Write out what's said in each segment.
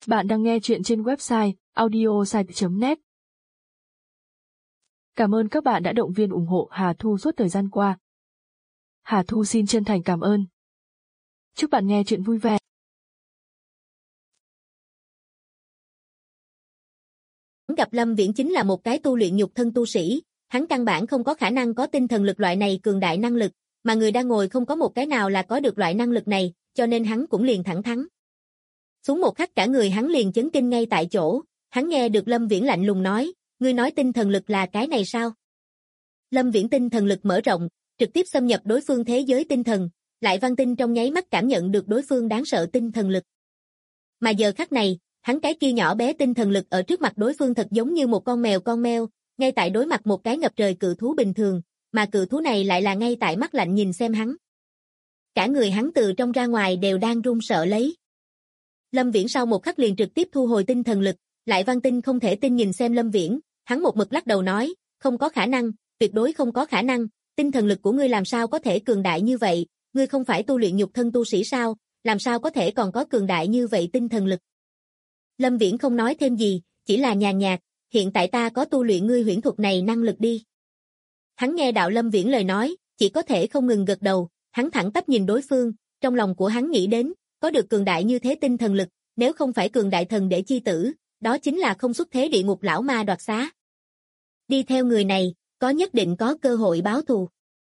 Bạn đang nghe chuyện trên website audiosite.net. Cảm ơn các bạn đã động viên ủng hộ Hà Thu suốt thời gian qua. Hà Thu xin chân thành cảm ơn. Chúc bạn nghe chuyện vui vẻ. Gặp Lâm Viễn chính là một cái tu luyện nhục thân tu sĩ, hắn căn bản không có khả năng có tinh thần lực loại này cường đại năng lực, mà người đang ngồi không có một cái nào là có được loại năng lực này, cho nên hắn cũng liền thẳng thắn. Xuống một khắc cả người hắn liền chấn kinh ngay tại chỗ, hắn nghe được Lâm Viễn lạnh lùng nói, ngươi nói tinh thần lực là cái này sao? Lâm Viễn tinh thần lực mở rộng, trực tiếp xâm nhập đối phương thế giới tinh thần, Lại Văn Tinh trong nháy mắt cảm nhận được đối phương đáng sợ tinh thần lực. Mà giờ khắc này, hắn cái kia nhỏ bé tinh thần lực ở trước mặt đối phương thật giống như một con mèo, ngay tại đối mặt một cái ngập trời cự thú bình thường, mà cự thú này lại là ngay tại mắt lạnh nhìn xem hắn. Cả người hắn từ trong ra ngoài đều đang run sợ lấy. Lâm Viễn sau một khắc liền trực tiếp thu hồi tinh thần lực, Lại Văn Tinh không thể tin nhìn xem Lâm Viễn, hắn một mực lắc đầu nói, không có khả năng, tuyệt đối không có khả năng, tinh thần lực của ngươi làm sao có thể cường đại như vậy, ngươi không phải tu luyện nhục thân tu sĩ sao, làm sao có thể còn có cường đại như vậy tinh thần lực. Lâm Viễn không nói thêm gì, chỉ là nhàn nhạt, hiện tại ta có tu luyện ngươi huyễn thuật này năng lực đi. Hắn nghe đạo Lâm Viễn lời nói, chỉ có thể không ngừng gật đầu, hắn thẳng tắp nhìn đối phương, trong lòng của hắn nghĩ đến, có được cường đại như thế tinh thần lực, nếu không phải cường đại thần để chi tử, đó chính là không xuất thế địa ngục lão ma đoạt xá. Đi theo người này, có nhất định có cơ hội báo thù.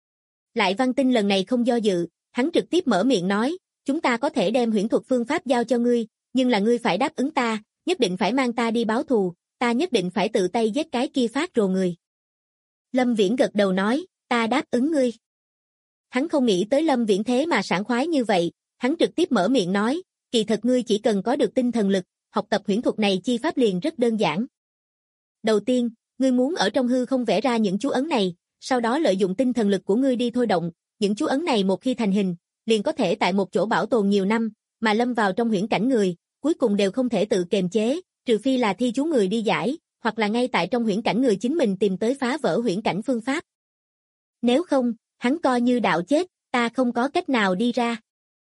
Lại Văn Tinh lần này không do dự, hắn trực tiếp mở miệng nói, chúng ta có thể đem huyễn thuật phương pháp giao cho ngươi, nhưng là ngươi phải đáp ứng ta, nhất định phải mang ta đi báo thù, ta nhất định phải tự tay giết cái kia phát rồ người. Lâm Viễn gật đầu nói, ta đáp ứng ngươi. Hắn không nghĩ tới Lâm Viễn thế mà sảng khoái như vậy, hắn trực tiếp mở miệng nói, kỳ thật ngươi chỉ cần có được tinh thần lực, học tập huyễn thuật này chi pháp liền rất đơn giản. Đầu tiên, ngươi muốn ở trong hư không vẽ ra những chú ấn này, sau đó lợi dụng tinh thần lực của ngươi đi thôi động, những chú ấn này một khi thành hình, liền có thể tại một chỗ bảo tồn nhiều năm, mà lâm vào trong huyễn cảnh người, cuối cùng đều không thể tự kiềm chế, trừ phi là thi chú người đi giải, hoặc là ngay tại trong huyễn cảnh người chính mình tìm tới phá vỡ huyễn cảnh phương pháp. Nếu không, hắn coi như đạo chết, ta không có cách nào đi ra.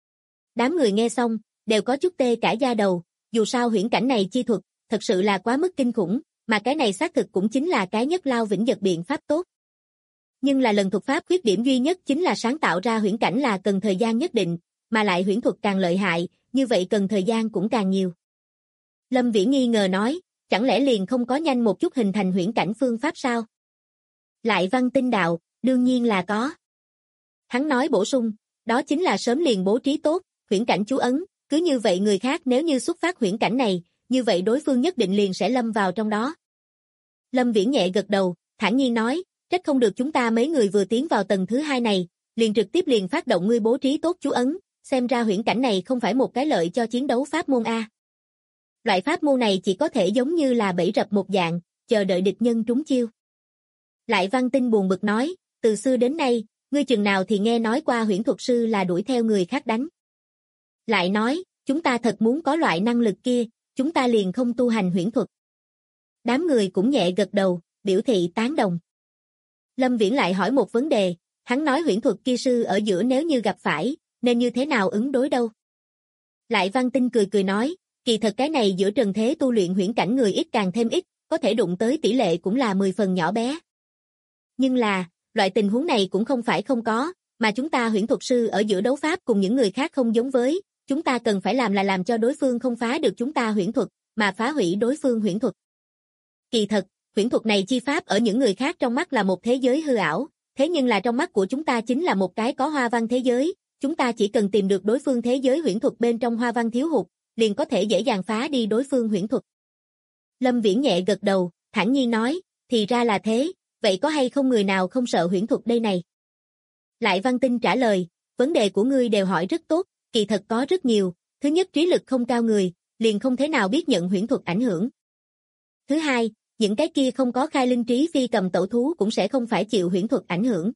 Đám người nghe xong, đều có chút tê cả da đầu, dù sao huyễn cảnh này chi thuật, thật sự là quá mức kinh khủng, mà cái này xác thực cũng chính là cái nhất lao vĩnh giật biện pháp tốt. Nhưng là lần thuật pháp khuyết điểm duy nhất chính là sáng tạo ra huyễn cảnh là cần thời gian nhất định, mà lại huyễn thuật càng lợi hại, như vậy cần thời gian cũng càng nhiều. Lâm Viễn nghi ngờ nói, chẳng lẽ liền không có nhanh một chút hình thành huyễn cảnh phương pháp sao? Lại Văn Tinh đạo, đương nhiên là có. Hắn nói bổ sung, đó chính là sớm liền bố trí tốt, huyễn cảnh chú ấn, cứ như vậy người khác nếu như xuất phát huyễn cảnh này, như vậy đối phương nhất định liền sẽ lâm vào trong đó. Lâm Viễn nhẹ gật đầu, thản nhiên nói, trách không được chúng ta mấy người vừa tiến vào tầng thứ 2 này, liền trực tiếp liền phát động ngươi bố trí tốt chú ấn, xem ra huyễn cảnh này không phải một cái lợi cho chiến đấu pháp môn A. Loại pháp môn này chỉ có thể giống như là bẫy rập một dạng, chờ đợi địch nhân trúng chiêu. Lại Văn Tinh buồn bực nói, từ xưa đến nay, ngươi chừng nào thì nghe nói qua huyễn thuật sư là đuổi theo người khác đánh. Lại nói, chúng ta thật muốn có loại năng lực kia, chúng ta liền không tu hành huyễn thuật. Đám người cũng nhẹ gật đầu, biểu thị tán đồng. Lâm Viễn lại hỏi một vấn đề, hắn nói huyễn thuật kia sư ở giữa nếu như gặp phải, nên như thế nào ứng đối đâu? Lại Văn Tinh cười cười nói, kỳ thật cái này giữa trần thế tu luyện huyễn cảnh người ít càng thêm ít, có thể đụng tới tỷ lệ cũng là 10 phần nhỏ bé. Nhưng là, loại tình huống này cũng không phải không có, mà chúng ta huyễn thuật sư ở giữa đấu pháp cùng những người khác không giống với, chúng ta cần phải làm là làm cho đối phương không phá được chúng ta huyễn thuật, mà phá hủy đối phương huyễn thuật. Kỳ thật, huyễn thuật này chi pháp ở những người khác trong mắt là một thế giới hư ảo, thế nhưng là trong mắt của chúng ta chính là một cái có hoa văn thế giới, chúng ta chỉ cần tìm được đối phương thế giới huyễn thuật bên trong hoa văn thiếu hụt, liền có thể dễ dàng phá đi đối phương huyễn thuật. Lâm Viễn nhẹ gật đầu, thản nhiên nói, thì ra là thế, vậy có hay không người nào không sợ huyễn thuật đây này? Lại Văn Tinh trả lời, vấn đề của ngươi đều hỏi rất tốt, kỳ thật có rất nhiều, thứ nhất trí lực không cao người, liền không thể nào biết nhận huyễn thuật ảnh hưởng. Thứ hai, những cái kia không có khai linh trí phi cầm tẩu thú cũng sẽ không phải chịu huyễn thuật ảnh hưởng.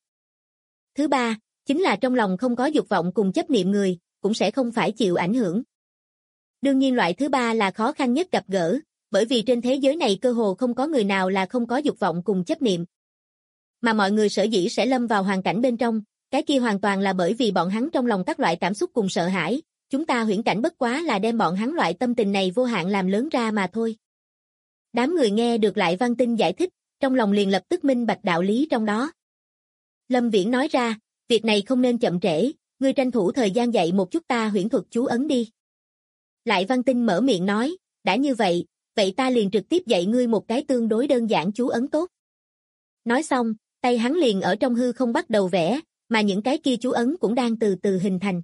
Thứ ba, chính là trong lòng không có dục vọng cùng chấp niệm người, cũng sẽ không phải chịu ảnh hưởng. Đương nhiên loại thứ ba là khó khăn nhất gặp gỡ, bởi vì trên thế giới này cơ hồ không có người nào là không có dục vọng cùng chấp niệm. Mà mọi người sở dĩ sẽ lâm vào hoàn cảnh bên trong, cái kia hoàn toàn là bởi vì bọn hắn trong lòng các loại cảm xúc cùng sợ hãi, chúng ta huyễn cảnh bất quá là đem bọn hắn loại tâm tình này vô hạn làm lớn ra mà thôi. Đám người nghe được Lại Văn Tinh giải thích, trong lòng liền lập tức minh bạch đạo lý trong đó. Lâm Viễn nói ra, việc này không nên chậm trễ, ngươi tranh thủ thời gian dạy một chút ta huyễn thuật chú ấn đi. Lại Văn Tinh mở miệng nói, đã như vậy, vậy ta liền trực tiếp dạy ngươi một cái tương đối đơn giản chú ấn tốt. Nói xong, tay hắn liền ở trong hư không bắt đầu vẽ, mà những cái kia chú ấn cũng đang từ từ hình thành.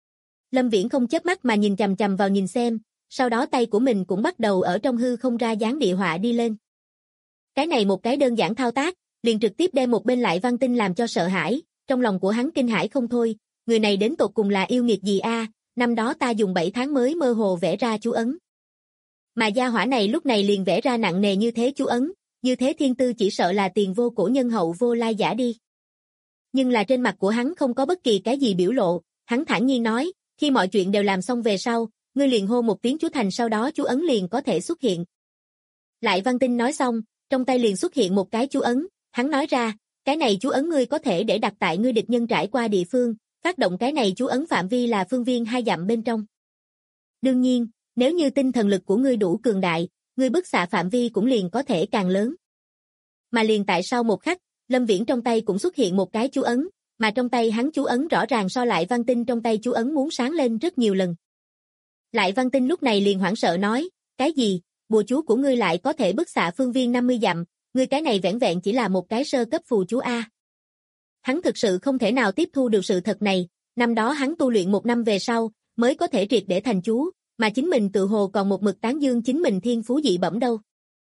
Lâm Viễn không chớp mắt mà nhìn chằm chằm vào nhìn xem, sau đó tay của mình cũng bắt đầu ở trong hư không ra dáng địa họa đi lên. Cái này một cái đơn giản thao tác, liền trực tiếp đem một bên Lại Văn Tinh làm cho sợ hãi, trong lòng của hắn kinh hãi không thôi, người này đến tột cùng là yêu nghiệt gì a? Năm đó ta dùng 7 tháng mới mơ hồ vẽ ra chú ấn. Mà gia hỏa này lúc này liền vẽ ra nặng nề như thế chú ấn, như thế thiên tư chỉ sợ là tiền vô cổ nhân hậu vô lai giả đi. Nhưng là trên mặt của hắn không có bất kỳ cái gì biểu lộ, hắn thản nhiên nói, khi mọi chuyện đều làm xong về sau, ngươi liền hô một tiếng chú thành sau đó chú ấn liền có thể xuất hiện. Lại Văn Tinh nói xong, trong tay liền xuất hiện một cái chú ấn, hắn nói ra, cái này chú ấn ngươi có thể để đặt tại ngươi địch nhân trải qua địa phương, phát động cái này chú ấn phạm vi là phương viên 2 dặm bên trong. Đương nhiên, nếu như tinh thần lực của ngươi đủ cường đại, ngươi bức xạ phạm vi cũng liền có thể càng lớn. Mà liền tại sau một khắc, Lâm Viễn trong tay cũng xuất hiện một cái chú ấn, mà trong tay hắn chú ấn rõ ràng so Lại Văn Tinh trong tay chú ấn muốn sáng lên rất nhiều lần. Lại Văn Tinh lúc này liền hoảng sợ nói, cái gì, bùa chú của ngươi lại có thể bức xạ phương viên 50 dặm, ngươi cái này vẻn vẹn chỉ là một cái sơ cấp phù chú A. Hắn thực sự không thể nào tiếp thu được sự thật này, năm đó hắn tu luyện 1 năm về sau, mới có thể triệt để thành chú, mà chính mình tự hồ còn một mực tán dương chính mình thiên phú dị bẩm đâu.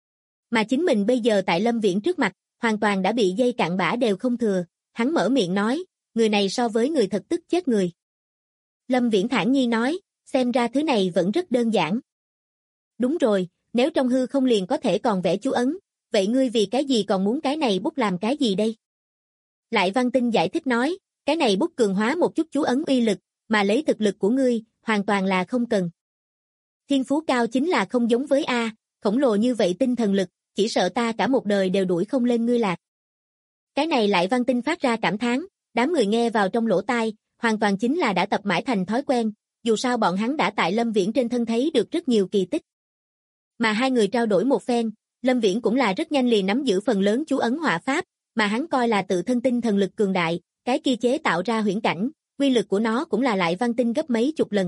Mà chính mình bây giờ tại Lâm Viễn trước mặt, hoàn toàn đã bị dây cạn bã đều không thừa, hắn mở miệng nói, người này so với người thật tức chết người. Lâm Viễn thản nhiên nói, xem ra thứ này vẫn rất đơn giản. Đúng rồi, nếu trong hư không liền có thể còn vẽ chú ấn, vậy ngươi vì cái gì còn muốn cái này bút làm cái gì đây? Lại Văn Tinh giải thích nói, cái này bút cường hóa một chút chú ấn uy lực, mà lấy thực lực của ngươi, hoàn toàn là không cần. Thiên phú cao chính là không giống với A, khổng lồ như vậy tinh thần lực, chỉ sợ ta cả một đời đều đuổi không lên ngươi lạc. Cái này Lại Văn Tinh phát ra cảm thán, đám người nghe vào trong lỗ tai, hoàn toàn chính là đã tập mãi thành thói quen, dù sao bọn hắn đã tại Lâm Viễn trên thân thấy được rất nhiều kỳ tích. Mà hai người trao đổi một phen, Lâm Viễn cũng là rất nhanh liền nắm giữ phần lớn chú ấn họa pháp, mà hắn coi là tự thân tinh thần lực cường đại, cái kia chế tạo ra huyễn cảnh, uy lực của nó cũng là Lại Văn Tinh gấp mấy chục lần.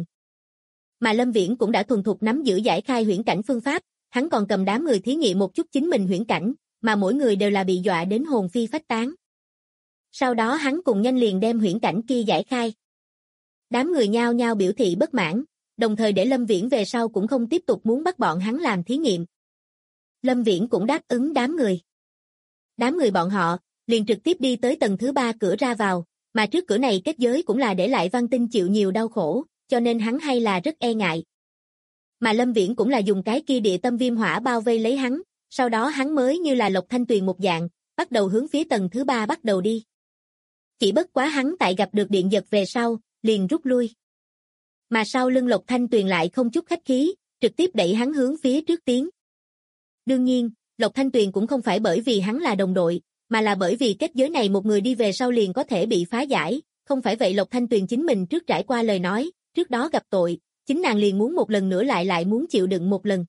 Mà Lâm Viễn cũng đã thuần thục nắm giữ giải khai huyễn cảnh phương pháp, hắn còn cầm đám người thí nghiệm một chút chính mình huyễn cảnh, mà mỗi người đều là bị dọa đến hồn phi phách tán. Sau đó hắn cùng nhanh liền đem huyễn cảnh kia giải khai. Đám người nhao nhao biểu thị bất mãn, đồng thời để Lâm Viễn về sau cũng không tiếp tục muốn bắt bọn hắn làm thí nghiệm. Lâm Viễn cũng đáp ứng đám người. Đám người bọn họ liền trực tiếp đi tới tầng thứ 3 cửa ra vào, mà trước cửa này kết giới cũng là để Lại Văn Tinh chịu nhiều đau khổ, cho nên hắn hay là rất e ngại. Mà Lâm Viễn cũng là dùng cái kia địa tâm viêm hỏa bao vây lấy hắn, sau đó hắn mới như là Lộc Thanh Tuyền một dạng, bắt đầu hướng phía tầng thứ 3 bắt đầu đi. Chỉ bất quá hắn tại gặp được điện giật về sau, liền rút lui. Mà sau lưng Lộc Thanh Tuyền lại không chút khách khí, trực tiếp đẩy hắn hướng phía trước tiến. Đương nhiên, Lộc Thanh Tuyền cũng không phải bởi vì hắn là đồng đội, mà là bởi vì kết giới này một người đi về sau liền có thể bị phá giải, không phải vậy Lộc Thanh Tuyền chính mình trước trải qua lời nói, trước đó gặp tội, chính nàng liền muốn một lần nữa lại muốn chịu đựng một lần.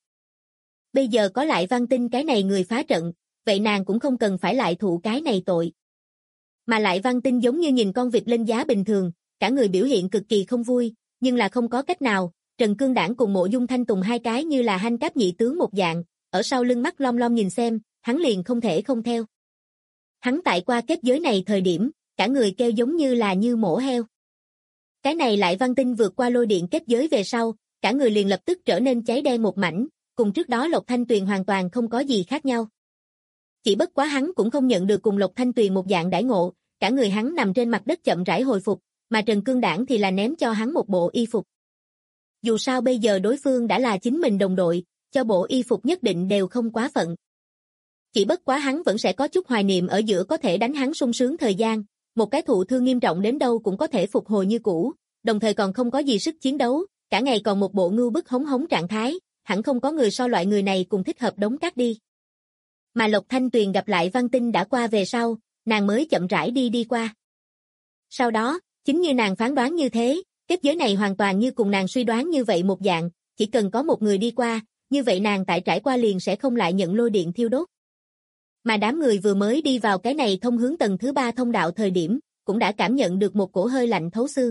Bây giờ có Lại Văn Tinh cái này người phá trận, vậy nàng cũng không cần phải lại thụ cái này tội. Mà Lại Văn Tinh giống như nhìn con vịt lên giá bình thường, cả người biểu hiện cực kỳ không vui, nhưng là không có cách nào, Trần Cương Đảng cùng Mộ Dung Thanh Tùng hai cái như là hanh cáp nhị tướng một dạng, ở sau lưng mắt lom lom nhìn xem, hắn liền không thể không theo. Hắn tại qua kết giới này thời điểm, cả người kêu giống như là như mổ heo. Cái này Lại Văn Tinh vượt qua lôi điện kết giới về sau, cả người liền lập tức trở nên cháy đen một mảnh, cùng trước đó Lộc Thanh Tuyền hoàn toàn không có gì khác nhau. Chỉ bất quá hắn cũng không nhận được cùng Lộc Thanh Tuyền một dạng đãi ngộ, cả người hắn nằm trên mặt đất chậm rãi hồi phục, mà Trần Cương Đảng thì là ném cho hắn một bộ y phục. Dù sao bây giờ đối phương đã là chính mình đồng đội, cho bộ y phục nhất định đều không quá phận. Chỉ bất quá hắn vẫn sẽ có chút hoài niệm ở giữa có thể đánh hắn sung sướng thời gian, một cái thụ thương nghiêm trọng đến đâu cũng có thể phục hồi như cũ, đồng thời còn không có gì sức chiến đấu, cả ngày còn một bộ ngưu bức hống hống trạng thái, hẳn không có người so loại người này cùng thích hợp đống cát đi. Mà Lộc Thanh Tuyền gặp lại Văn Tinh đã qua về sau, nàng mới chậm rãi đi qua. Sau đó, chính như nàng phán đoán như thế, Kết giới này hoàn toàn như cùng nàng suy đoán như vậy một dạng, chỉ cần có một người đi qua, như vậy nàng tại trải qua liền sẽ không lại nhận lôi điện thiêu đốt. Mà đám người vừa mới đi vào cái này thông hướng tầng thứ 3 thông đạo thời điểm, cũng đã cảm nhận được một cổ hơi lạnh thấu xương.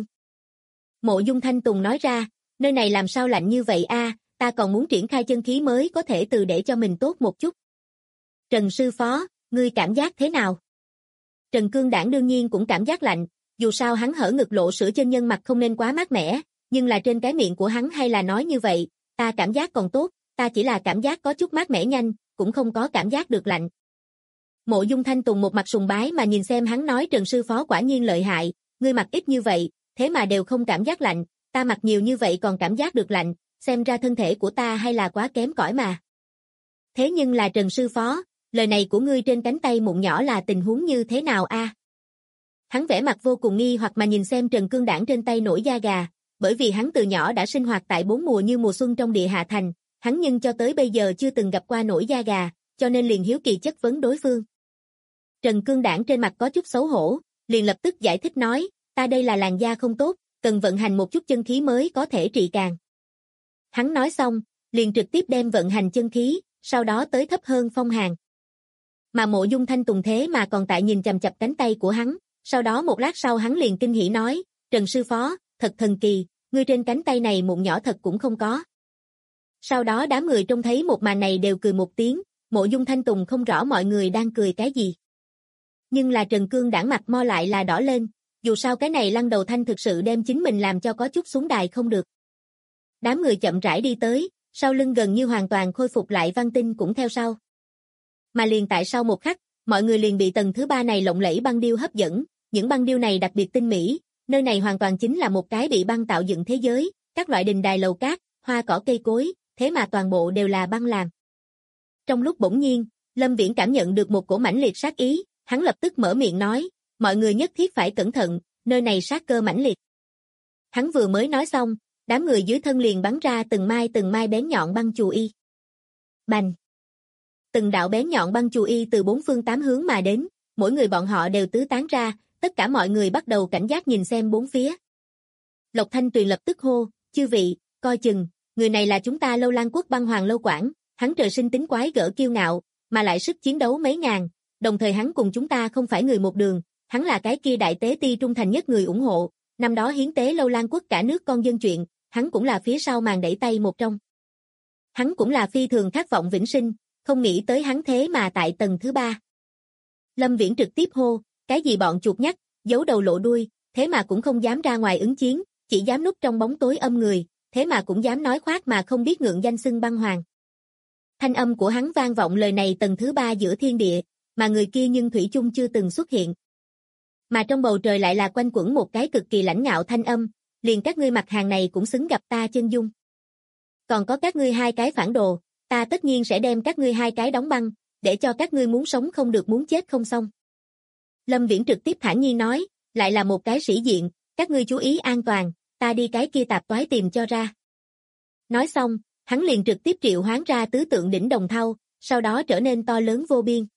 Mộ Dung Thanh Tùng nói ra, nơi này làm sao lạnh như vậy a, ta còn muốn triển khai chân khí mới có thể từ để cho mình tốt một chút. Trần sư phó, ngươi cảm giác thế nào? Trần Cương Đảng đương nhiên cũng cảm giác lạnh, dù sao hắn hở ngực lộ sữa chân nhân mặt không nên quá mát mẻ, nhưng là trên cái miệng của hắn hay là nói như vậy, ta cảm giác còn tốt, ta chỉ là cảm giác có chút mát mẻ nhanh, cũng không có cảm giác được lạnh. Mộ Dung Thanh Tùng một mặt sùng bái mà nhìn xem hắn nói Trần sư phó quả nhiên lợi hại, ngươi mặc ít như vậy, thế mà đều không cảm giác lạnh, ta mặc nhiều như vậy còn cảm giác được lạnh, xem ra thân thể của ta hay là quá kém cỏi mà. Thế nhưng là Trần sư phó, lời này của ngươi trên cánh tay mụn nhỏ là tình huống như thế nào a? Hắn vẻ mặt vô cùng nghi hoặc mà nhìn xem Trần Cương Đảng trên tay nổi da gà, bởi vì hắn từ nhỏ đã sinh hoạt tại 4 mùa như mùa xuân trong địa hạ thành, hắn nhưng cho tới bây giờ chưa từng gặp qua nổi da gà, cho nên liền hiếu kỳ chất vấn đối phương. Trần Cương Đảng trên mặt có chút xấu hổ, liền lập tức giải thích nói, ta đây là làn da không tốt, cần vận hành một chút chân khí mới có thể trị càng. Hắn nói xong, liền trực tiếp đem vận hành chân khí, sau đó tới thấp hơn phong hàn. Mà Mộ Dung Thanh Tùng thế mà còn tại nhìn chằm chằm cánh tay của hắn, sau đó một lát sau hắn liền kinh hỉ nói, Trần sư phó, thật thần kỳ, ngươi trên cánh tay này mụn nhỏ thật cũng không có. Sau đó đám người trông thấy một màn này đều cười một tiếng, Mộ Dung Thanh Tùng không rõ mọi người đang cười cái gì. Nhưng là Trần Cương Đảng mặt mo lại là đỏ lên, dù sao cái này Lăng Đầu Thanh thực sự đem chính mình làm cho có chút xuống đài không được. Đám người chậm rãi đi tới, sau lưng gần như hoàn toàn khôi phục lại Văn Tinh cũng theo sau. Mà liền tại sau một khắc, mọi người liền bị tầng thứ 3 này lộng lẫy băng điêu hấp dẫn, những băng điêu này đặc biệt tinh mỹ, nơi này hoàn toàn chính là một cái bị băng tạo dựng thế giới, các loại đình đài lầu cát, hoa cỏ cây cối, thế mà toàn bộ đều là băng làm. Trong lúc bỗng nhiên, Lâm Viễn cảm nhận được một cổ mãnh liệt sát ý, hắn lập tức mở miệng nói, mọi người nhất thiết phải cẩn thận, nơi này sát cơ mãnh liệt. Hắn vừa mới nói xong, đám người dưới thân liền bắn ra từng mai bén nhọn băng chù y. Bành! Từng đạo bén nhọn băng chù y từ 4 phương 8 hướng mà đến, mỗi người bọn họ đều tứ tán ra, tất cả mọi người bắt đầu cảnh giác nhìn xem bốn phía. Lộc Thanh Tuyền lập tức hô, chư vị, coi chừng, người này là chúng ta Lâu Lan Quốc băng hoàng Lâu Quảng, hắn trời sinh tính quái gở kiêu ngạo, mà lại sức chiến đấu mấy ngàn, đồng thời hắn cùng chúng ta không phải người một đường, hắn là cái kia đại tế ti trung thành nhất người ủng hộ, năm đó hiến tế Lâu Lan Quốc cả nước con dân chuyện, hắn cũng là phía sau màn đẩy tay một trong. Hắn cũng là phi thường khát vọng vĩnh sinh, không nghĩ tới hắn thế mà tại tầng thứ 3. Lâm Viễn trực tiếp hô, cái gì bọn chuột nhắt, giấu đầu lộ đuôi, thế mà cũng không dám ra ngoài ứng chiến, chỉ dám núp trong bóng tối âm người, thế mà cũng dám nói khoác mà không biết ngượng danh xưng băng hoàng. Thanh âm của hắn vang vọng lời này tầng thứ 3 giữa thiên địa, mà người kia nhưng thủy chung chưa từng xuất hiện. Mà trong bầu trời lại là quanh quẩn một cái cực kỳ lãnh ngạo thanh âm, liền các ngươi mặt hàng này cũng xứng gặp ta chân dung. Còn có các ngươi hai cái phản đồ, ta tất nhiên sẽ đem các ngươi hai cái đóng băng, để cho các ngươi muốn sống không được muốn chết không xong. Lâm Viễn trực tiếp thản nhiên nói, lại là một cái sĩ diện, các ngươi chú ý an toàn, ta đi cái kia tạp toái tìm cho ra. Nói xong, hắn liền trực tiếp triệu hoán ra tứ tượng đỉnh đồng thau, sau đó trở nên to lớn vô biên.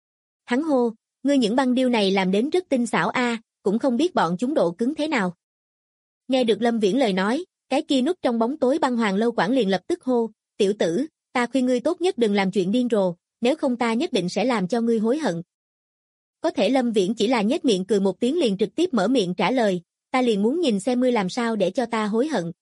Hắn hô, ngươi những băng điêu này làm đến rất tinh xảo a, cũng không biết bọn chúng độ cứng thế nào. Nghe được Lâm Viễn lời nói, cái kia núp trong bóng tối băng hoàng Lâu Quảng liền lập tức hô, tiểu tử, ta khuyên ngươi tốt nhất đừng làm chuyện điên rồ, nếu không ta nhất định sẽ làm cho ngươi hối hận. Có thể Lâm Viễn chỉ là nhếch miệng cười một tiếng liền trực tiếp mở miệng trả lời, ta liền muốn nhìn xem ngươi làm sao để cho ta hối hận.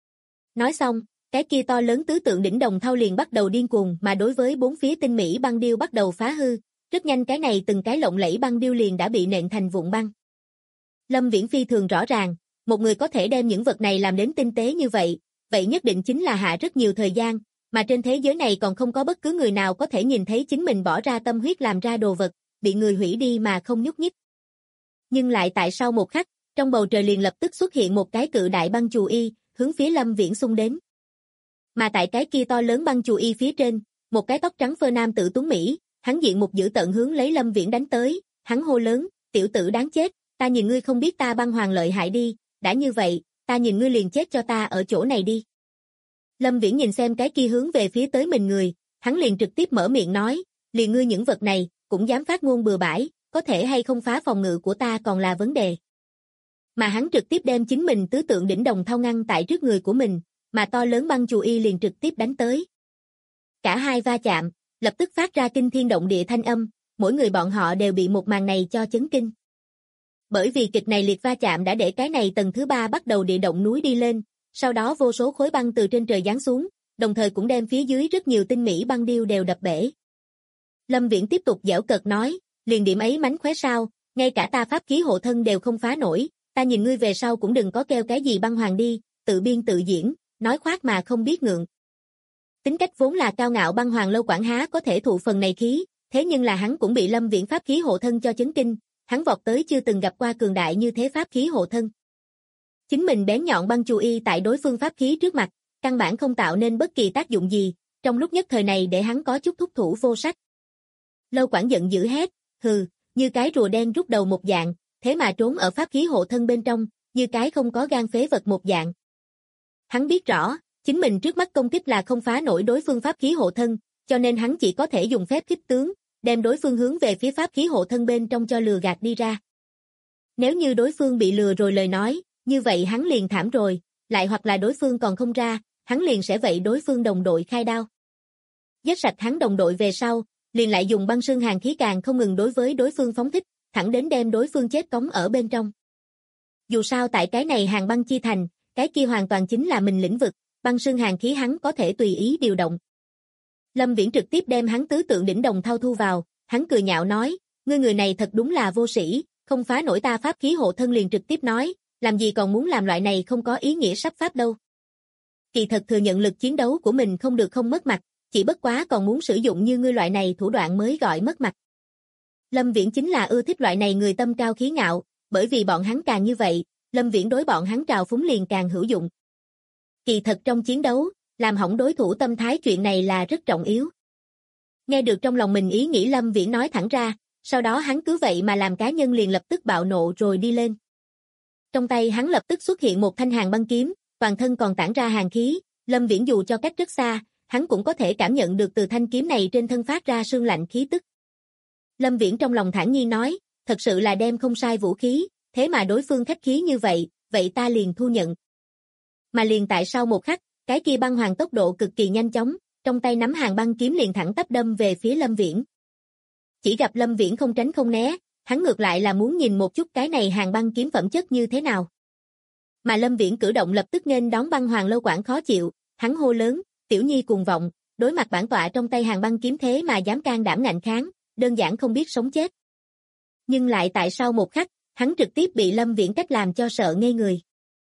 Nói xong, cái kia to lớn tứ tượng đỉnh đồng thau liền bắt đầu điên cuồng mà đối với bốn phía tinh mỹ băng điêu bắt đầu phá hư, rất nhanh cái này từng cái lộng lẫy băng điêu liền đã bị nện thành vụn băng. Lâm Viễn phi thường rõ ràng, một người có thể đem những vật này làm đến tinh tế như vậy, vậy nhất định chính là hạ rất nhiều thời gian, mà trên thế giới này còn không có bất cứ người nào có thể nhìn thấy chính mình bỏ ra tâm huyết làm ra đồ vật, bị người hủy đi mà không nhúc nhích. Nhưng lại tại sau một khắc, trong bầu trời liền lập tức xuất hiện một cái cự đại băng chù y, hướng phía Lâm Viễn xung đến. Mà tại cái kia to lớn băng chù y phía trên, một cái tóc trắng phơ nam tử tuấn Mỹ, hắn diện một dữ tợn hướng lấy Lâm Viễn đánh tới, hắn hô lớn, tiểu tử đáng chết, ta nhìn ngươi không biết ta băng hoàng lợi hại đi, đã như vậy, ta nhìn ngươi liền chết cho ta ở chỗ này đi. Lâm Viễn nhìn xem cái kia hướng về phía tới mình người, hắn liền trực tiếp mở miệng nói, liền ngươi những vật này, cũng dám phát ngôn bừa bãi, có thể hay không phá phòng ngự của ta còn là vấn đề. Mà hắn trực tiếp đem chính mình tứ tượng đỉnh đồng thau ngăn tại trước người của mình, mà to lớn băng chù y liền trực tiếp đánh tới. Cả hai va chạm, lập tức phát ra kinh thiên động địa thanh âm, mỗi người bọn họ đều bị một màn này cho chấn kinh. Bởi vì kịch này liệt va chạm đã để cái này tầng thứ 3 bắt đầu địa động núi đi lên, sau đó vô số khối băng từ trên trời giáng xuống, đồng thời cũng đem phía dưới rất nhiều tinh mỹ băng điêu đều đập bể. Lâm Viễn tiếp tục giễu cợt nói, liền điểm ấy mánh khóe sao, ngay cả ta pháp khí hộ thân đều không phá nổi, ta nhìn ngươi về sau cũng đừng có kêu cái gì băng hoàng đi, tự biên tự diễn, nói khoác mà không biết ngượng. Tính cách vốn là cao ngạo băng hoàng Lâu Quảng há có thể thụ phần này khí, thế nhưng là hắn cũng bị Lâm Viễn pháp khí hộ thân cho chấn kinh, hắn vọt tới chưa từng gặp qua cường đại như thế pháp khí hộ thân. Chính mình bén nhọn băng chù y tại đối phương pháp khí trước mặt, căn bản không tạo nên bất kỳ tác dụng gì, trong lúc nhất thời này để hắn có chút thúc thủ vô sách. Lâu Quảng giận dữ hét, hừ, như cái rùa đen rút đầu một dạng, thế mà trốn ở pháp khí hộ thân bên trong, như cái không có gan phế vật một dạng. Hắn biết rõ, chính mình trước mắt công kích là không phá nổi đối phương pháp khí hộ thân, cho nên hắn chỉ có thể dùng phép kích tướng, đem đối phương hướng về phía pháp khí hộ thân bên trong cho lừa gạt đi ra. Nếu như đối phương bị lừa rồi lời nói, như vậy hắn liền thảm rồi, lại hoặc là đối phương còn không ra, hắn liền sẽ vậy đối phương đồng đội khai đao. Giết sạch hắn đồng đội về sau, liền lại dùng băng sương hàn khí càng không ngừng đối với đối phương phóng thích, thẳng đến đem đối phương chết cống ở bên trong. Dù sao tại cái này hàng băng chi thành, cái kia hoàn toàn chính là mình lĩnh vực, băng sương hàn khí hắn có thể tùy ý điều động. Lâm Viễn trực tiếp đem hắn tứ tượng đỉnh đồng thau thu vào, hắn cười nhạo nói, ngươi người này thật đúng là vô sĩ, không phá nổi ta pháp khí hộ thân liền trực tiếp nói, làm gì còn muốn làm loại này không có ý nghĩa sắp pháp đâu. Kỳ thật thừa nhận lực chiến đấu của mình không được không mất mặt, chỉ bất quá còn muốn sử dụng như ngươi loại này thủ đoạn mới gọi mất mặt. Lâm Viễn chính là ưa thích loại này người tâm cao khí ngạo, bởi vì bọn hắn càng như vậy, Lâm Viễn đối bọn hắn trào phúng liền càng hữu dụng. Kỳ thật trong chiến đấu, làm hỏng đối thủ tâm thái chuyện này là rất trọng yếu. Nghe được trong lòng mình ý nghĩ Lâm Viễn nói thẳng ra, sau đó hắn cứ vậy mà làm cá nhân liền lập tức bạo nộ rồi đi lên. Trong tay hắn lập tức xuất hiện một thanh hàn băng kiếm, toàn thân còn tản ra hàn khí, Lâm Viễn dù cho cách rất xa, hắn cũng có thể cảm nhận được từ thanh kiếm này trên thân phát ra sương lạnh khí tức. Lâm Viễn trong lòng thản nhiên nói, thật sự là đem không sai vũ khí, thế mà đối phương khách khí như vậy, vậy ta liền thu nhận. Mà liền tại sau một khắc, cái kia băng hoàng tốc độ cực kỳ nhanh chóng, trong tay nắm hàn băng kiếm liền thẳng tắp đâm về phía Lâm Viễn. Chỉ gặp Lâm Viễn không tránh không né, hắn ngược lại là muốn nhìn một chút cái này hàn băng kiếm phẩm chất như thế nào. Mà Lâm Viễn cử động lập tức nên đón băng hoàng Lâu Quảng khó chịu, hắn hô lớn, tiểu nhi cuồng vọng, đối mặt bản tọa trong tay hàn băng kiếm thế mà dám can đảm ngạnh kháng, đơn giản không biết sống chết. Nhưng lại tại sau một khắc, hắn trực tiếp bị Lâm Viễn cách làm cho sợ ngây người.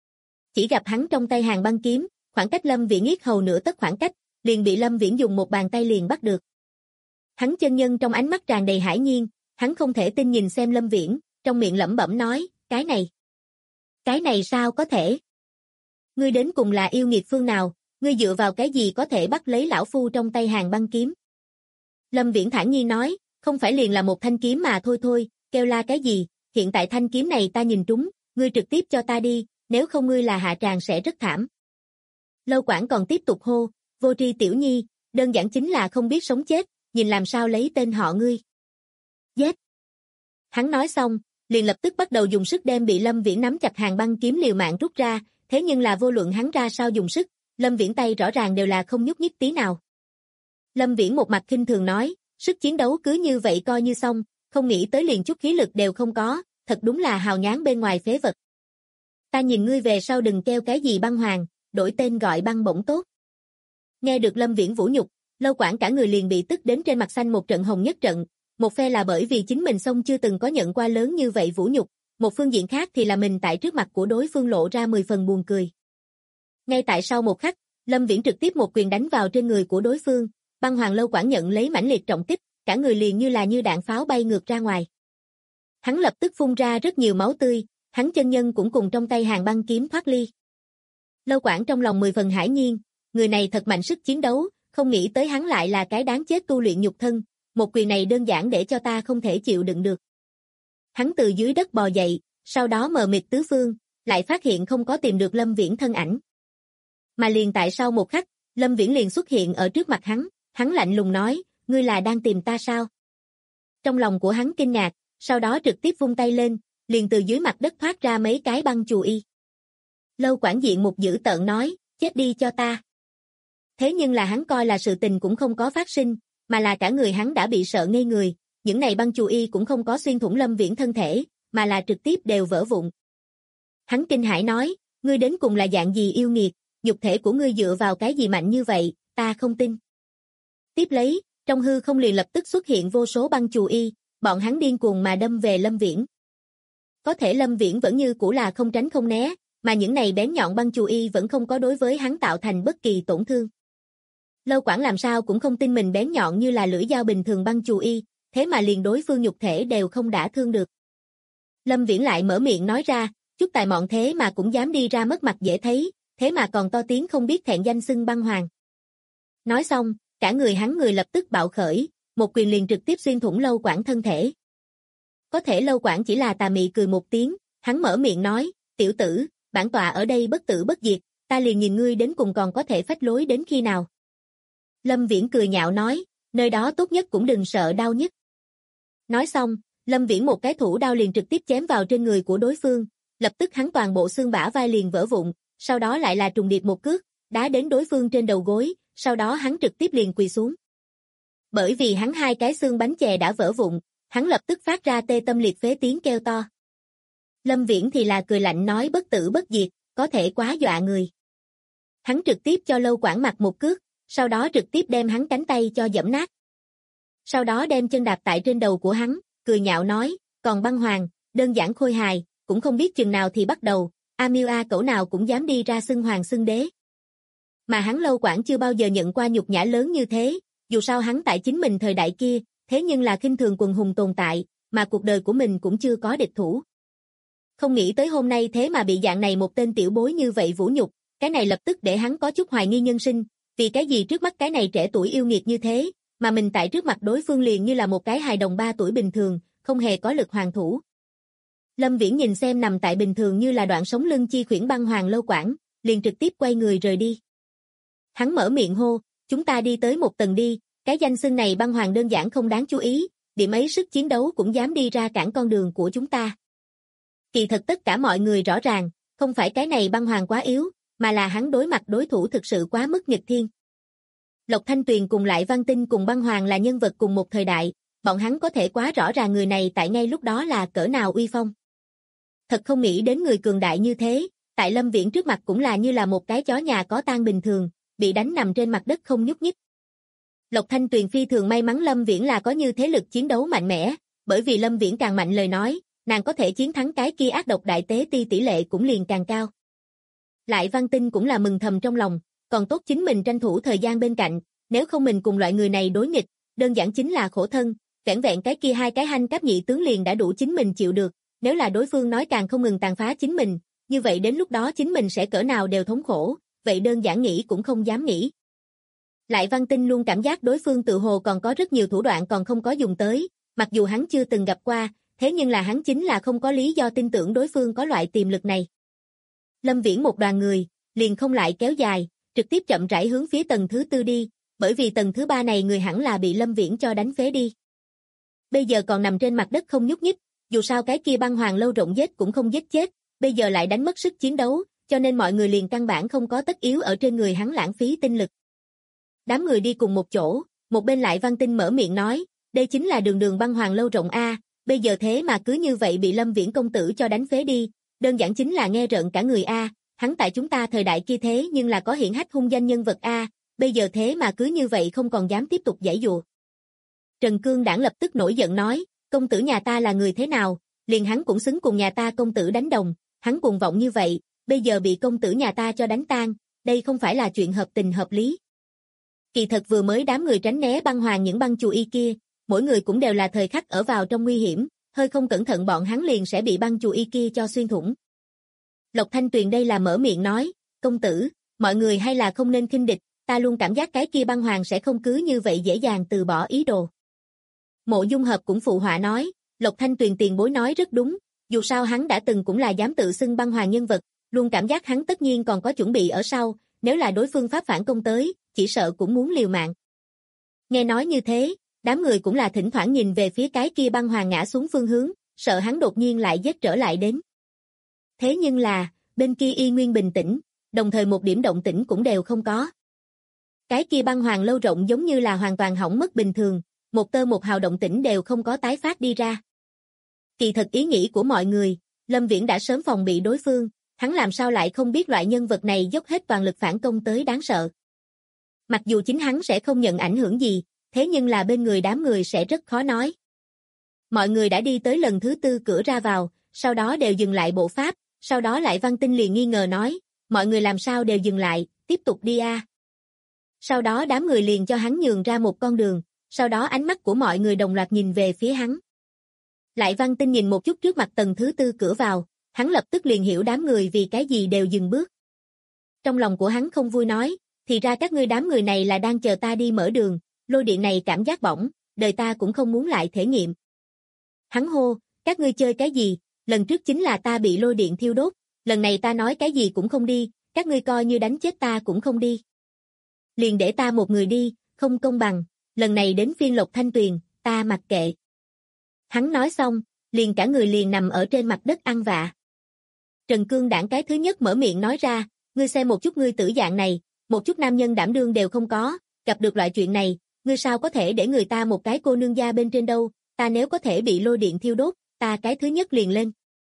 Chỉ gặp hắn trong tay hàn băng kiếm, khoảng cách Lâm Viễn yết hầu nửa tấc khoảng cách, liền bị Lâm Viễn dùng một bàn tay liền bắt được. Hắn chân nhân trong ánh mắt tràn đầy hãi nhiên, hắn không thể tin nhìn xem Lâm Viễn, trong miệng lẩm bẩm nói, cái này sao có thể? Ngươi đến cùng là yêu nghiệt phương nào, ngươi dựa vào cái gì có thể bắt lấy lão phu trong tay hàn băng kiếm? Lâm Viễn thản nhiên nói, không phải liền là một thanh kiếm mà thôi, kêu la cái gì, hiện tại thanh kiếm này ta nhìn trúng, ngươi trực tiếp cho ta đi, nếu không ngươi là hạ tràng sẽ rất thảm. Lâu Quảng còn tiếp tục hô, vô tri tiểu nhi, đơn giản chính là không biết sống chết, nhìn làm sao lấy tên họ ngươi. Giết! Hắn nói xong, liền lập tức bắt đầu dùng sức đem bị Lâm Viễn nắm chặt hàn băng kiếm liều mạng rút ra, thế nhưng là vô luận hắn ra sao dùng sức, Lâm Viễn tay rõ ràng đều là không nhúc nhích tí nào. Lâm Viễn một mặt khinh thường nói, sức chiến đấu cứ như vậy coi như xong, không nghĩ tới liền chút khí lực đều không có, thật đúng là hào nhoáng bên ngoài phế vật. Ta nhìn ngươi về sau đừng kêu cái gì băng hoàng, đổi tên gọi băng bổng tốt. Nghe được Lâm Viễn vũ nhục, Lâu Quảng cả người liền bị tức đến trên mặt xanh một trận hồng nhất trận, một phe là bởi vì chính mình song chưa từng có nhận qua lớn như vậy vũ nhục, một phương diện khác thì là mình tại trước mặt của đối phương lộ ra 10 phần buồn cười. Ngay tại sau một khắc, Lâm Viễn trực tiếp một quyền đánh vào trên người của đối phương, băng hoàng Lâu Quảng nhận lấy mãnh liệt trọng kích, cả người liền như đạn pháo bay ngược ra ngoài. Hắn lập tức phun ra rất nhiều máu tươi, hắn chân nhân cũng cùng trong tay hàn băng kiếm thoát ly. Lâu Quảng trong lòng 10 phần hãi nhiên, người này thật mạnh sức chiến đấu, không nghĩ tới hắn lại là cái đáng chết tu luyện nhục thân, một quyền này đơn giản để cho ta không thể chịu đựng được. Hắn từ dưới đất bò dậy, sau đó mờ mịt tứ phương, lại phát hiện không có tìm được Lâm Viễn thân ảnh. Mà liền tại sau một khắc, Lâm Viễn liền xuất hiện ở trước mặt hắn lạnh lùng nói, ngươi là đang tìm ta sao? Trong lòng của hắn kinh ngạc, sau đó trực tiếp vung tay lên, liền từ dưới mặt đất thoát ra mấy cái băng chù y. Lâu quản diện một dữ tợn nói, chết đi cho ta. Thế nhưng là hắn coi là sự tình cũng không có phát sinh, mà là cả người hắn đã bị sợ ngây người, những này băng chù y cũng không có xuyên thủng Lâm Viễn thân thể, mà là trực tiếp đều vỡ vụn. Hắn kinh hãi nói, ngươi đến cùng là dạng gì yêu nghiệt, nhục thể của ngươi dựa vào cái gì mạnh như vậy, ta không tin. Tiếp lấy, trong hư không liền lập tức xuất hiện vô số băng chù y, bọn hắn điên cuồng mà đâm về Lâm Viễn. Có thể Lâm Viễn vẫn như cũ là không tránh không né, mà những này bén nhọn băng chù y vẫn không có đối với hắn tạo thành bất kỳ tổn thương. Lâu Quảng làm sao cũng không tin mình bén nhọn như là lưỡi dao bình thường băng chù y, thế mà liền đối phương nhục thể đều không đả thương được. Lâm Viễn lại mở miệng nói ra, chút tài mọn thế mà cũng dám đi ra mất mặt dễ thấy, thế mà còn to tiếng không biết thẹn danh xưng băng hoàng. Nói xong, cả người hắn người lập tức bạo khởi, một quyền liền trực tiếp xuyên thủng Lâu Quảng thân thể. Có thể Lâu Quảng chỉ là tà mị cười một tiếng, hắn mở miệng nói, tiểu tử, bản tọa ở đây bất tử bất diệt, ta liền nhìn ngươi đến cùng còn có thể phách lối đến khi nào. Lâm Viễn cười nhạo nói, nơi đó tốt nhất cũng đừng sợ đau nhất. Nói xong, Lâm Viễn một cái thủ đao liền trực tiếp chém vào trên người của đối phương, lập tức hắn toàn bộ xương bả vai liền vỡ vụn, sau đó lại là trùng điệp một cước, đá đến đối phương trên đầu gối, sau đó hắn trực tiếp liền quỳ xuống. Bởi vì hắn hai cái xương bánh chè đã vỡ vụn, hắn lập tức phát ra tê tâm liệt phế tiếng kêu to. Lâm Viễn thì là cười lạnh nói bất tử bất diệt, có thể quá dọa người. Hắn trực tiếp cho Lâu Quảng mặt một cước, sau đó trực tiếp đem hắn cánh tay cho giẫm nát. Sau đó đem chân đạp tại trên đầu của hắn, cười nhạo nói, còn băng hoàng, đơn giản khôi hài, cũng không biết chừng nào thì bắt đầu, Miêu cẩu nào cũng dám đi ra xưng hoàng xưng đế. Mà hắn Lâu Quảng chưa bao giờ nhận qua nhục nhã lớn như thế, dù sao hắn tại chính mình thời đại kia, thế nhưng là khinh thường quần hùng tồn tại, mà cuộc đời của mình cũng chưa có địch thủ. Không nghĩ tới hôm nay thế mà bị dạng này một tên tiểu bối như vậy vũ nhục, cái này lập tức để hắn có chút hoài nghi nhân sinh, vì cái gì trước mắt cái này trẻ tuổi yêu nghiệt như thế, mà mình tại trước mặt đối phương liền như là một cái hài đồng 3 tuổi bình thường, không hề có lực hoàn thủ. Lâm Viễn nhìn xem nằm tại bình thường như là đoạn sống lưng chi khuyển băng hoàng Lâu Quảng, liền trực tiếp quay người rời đi. Hắn mở miệng hô, chúng ta đi tới một tầng đi, cái danh xưng này băng hoàng đơn giản không đáng chú ý, điểm ấy sức chiến đấu cũng dám đi ra cản con đường của chúng ta. Kỳ thật tất cả mọi người rõ ràng, không phải cái này băng hoàng quá yếu, mà là hắn đối mặt đối thủ thực sự quá mức nghịch thiên. Lộc Thanh Tuyền cùng Lại Văn Tinh cùng băng hoàng là nhân vật cùng một thời đại, bọn hắn có thể quá rõ ràng người này tại ngay lúc đó là cỡ nào uy phong. Thật không nghĩ đến người cường đại như thế, tại Lâm Viễn trước mặt cũng là như là một cái chó nhà có tang bình thường, bị đánh nằm trên mặt đất không nhúc nhích. Lộc Thanh Tuyền phi thường may mắn Lâm Viễn là có như thế lực chiến đấu mạnh mẽ, bởi vì Lâm Viễn càng mạnh lời nói, nàng có thể chiến thắng cái kia ác độc đại tế ti tỷ lệ cũng liền càng cao. Lại Văn Tinh cũng là mừng thầm trong lòng, còn tốt chính mình tranh thủ thời gian bên cạnh, nếu không mình cùng loại người này đối nghịch, đơn giản chính là khổ thân, vẻn vẹn cái kia hai cái hanh cấp nhị tướng liền đã đủ chính mình chịu được, nếu là đối phương nói càng không ngừng tàn phá chính mình, như vậy đến lúc đó chính mình sẽ cỡ nào đều thống khổ, vậy đơn giản nghĩ cũng không dám nghĩ. Lại Văn Tinh luôn cảm giác đối phương tự hồ còn có rất nhiều thủ đoạn còn không có dùng tới, mặc dù hắn chưa từng gặp qua, thế nhưng là hắn chính là không có lý do tin tưởng đối phương có loại tiềm lực này. Lâm Viễn một đoàn người, liền không lại kéo dài, trực tiếp chậm rãi hướng phía tầng thứ 4 đi, bởi vì tầng thứ 3 này người hẳn là bị Lâm Viễn cho đánh phế đi. Bây giờ còn nằm trên mặt đất không nhúc nhích, dù sao cái kia băng hoàng lâu rộng giết cũng không giết chết, bây giờ lại đánh mất sức chiến đấu, cho nên mọi người liền căn bản không có tất yếu ở trên người hắn lãng phí tinh lực. Đám người đi cùng một chỗ, một bên Lại Văn Tinh mở miệng nói, đây chính là đường băng hoàng lâu rộng A, bây giờ thế mà cứ như vậy bị Lâm Viễn công tử cho đánh phế đi, đơn giản chính là nghe rợn cả người A, hắn tại chúng ta thời đại kia thế nhưng là có hiển hách hung danh nhân vật A, bây giờ thế mà cứ như vậy không còn dám tiếp tục giãy dụa. Trần Cương Đảng lập tức nổi giận nói, công tử nhà ta là người thế nào, liền hắn cũng xứng cùng nhà ta công tử đánh đồng, hắn cuồng vọng như vậy, bây giờ bị công tử nhà ta cho đánh tan, đây không phải là chuyện hợp tình hợp lý. Kỳ thật vừa mới đám người tránh né băng hoàng những băng chù y kia, mỗi người cũng đều là thời khắc ở vào trong nguy hiểm, hơi không cẩn thận bọn hắn liền sẽ bị băng chù y kia cho xuyên thủng. Lộc Thanh Tuyền đây là mở miệng nói, công tử, mọi người hay là không nên khinh địch, ta luôn cảm giác cái kia băng hoàng sẽ không cứ như vậy dễ dàng từ bỏ ý đồ. Mộ Dung Hợp cũng phụ họa nói, Lộc Thanh Tuyền tiền bối nói rất đúng, dù sao hắn đã từng cũng là dám tự xưng băng hoàng nhân vật, luôn cảm giác hắn tất nhiên còn có chuẩn bị ở sau, nếu là đối phương pháp phản công tới, chỉ sợ cũng muốn liều mạng. Nghe nói như thế, đám người cũng là thỉnh thoảng nhìn về phía cái kia băng hoàng ngã xuống phương hướng, sợ hắn đột nhiên lại giết trở lại đến. Thế nhưng là, bên kia y nguyên bình tĩnh, đồng thời một điểm động tĩnh cũng đều không có. Cái kia băng hoàng lâu rộng giống như là hoàn toàn hỏng mất bình thường, một tơ một hào động tĩnh đều không có tái phát đi ra. Kỳ thật ý nghĩ của mọi người, Lâm Viễn đã sớm phòng bị đối phương, hắn làm sao lại không biết loại nhân vật này dốc hết toàn lực phản công tới đáng sợ. Mặc dù chính hắn sẽ không nhận ảnh hưởng gì, thế nhưng là bên người đám người sẽ rất khó nói. Mọi người đã đi tới lần thứ 4 cửa ra vào, sau đó đều dừng lại bộ pháp, sau đó lại Văn Tinh liền nghi ngờ nói, mọi người làm sao đều dừng lại, tiếp tục đi a. Sau đó đám người liền cho hắn nhường ra một con đường, sau đó ánh mắt của mọi người đồng loạt nhìn về phía hắn. Lại Văn Tinh nhìn một chút trước mặt tầng thứ 4 cửa vào, hắn lập tức liền hiểu đám người vì cái gì đều dừng bước. Trong lòng của hắn không vui nói, thì ra các ngươi đám người này là đang chờ ta đi mở đường, lôi điện này cảm giác bỏng, đời ta cũng không muốn lại thể nghiệm. Hắn hô, các ngươi chơi cái gì, lần trước chính là ta bị lôi điện thiêu đốt, lần này ta nói cái gì cũng không đi, các ngươi coi như đánh chết ta cũng không đi. Liền để ta một người đi, không công bằng, lần này đến phiên Lộc Thanh Tuyền, ta mặc kệ. Hắn nói xong, liền cả người liền nằm ở trên mặt đất ăn vạ. Trần Cương Đảng cái thứ nhất mở miệng nói ra, ngươi xem một chút ngươi tử dạng này, một chút nam nhân đảm đương đều không có, gặp được loại chuyện này, ngươi sao có thể để người ta một cái cô nương gia bên trên đâu, ta nếu có thể bị lôi điện thiêu đốt, ta cái thứ nhất liền lên.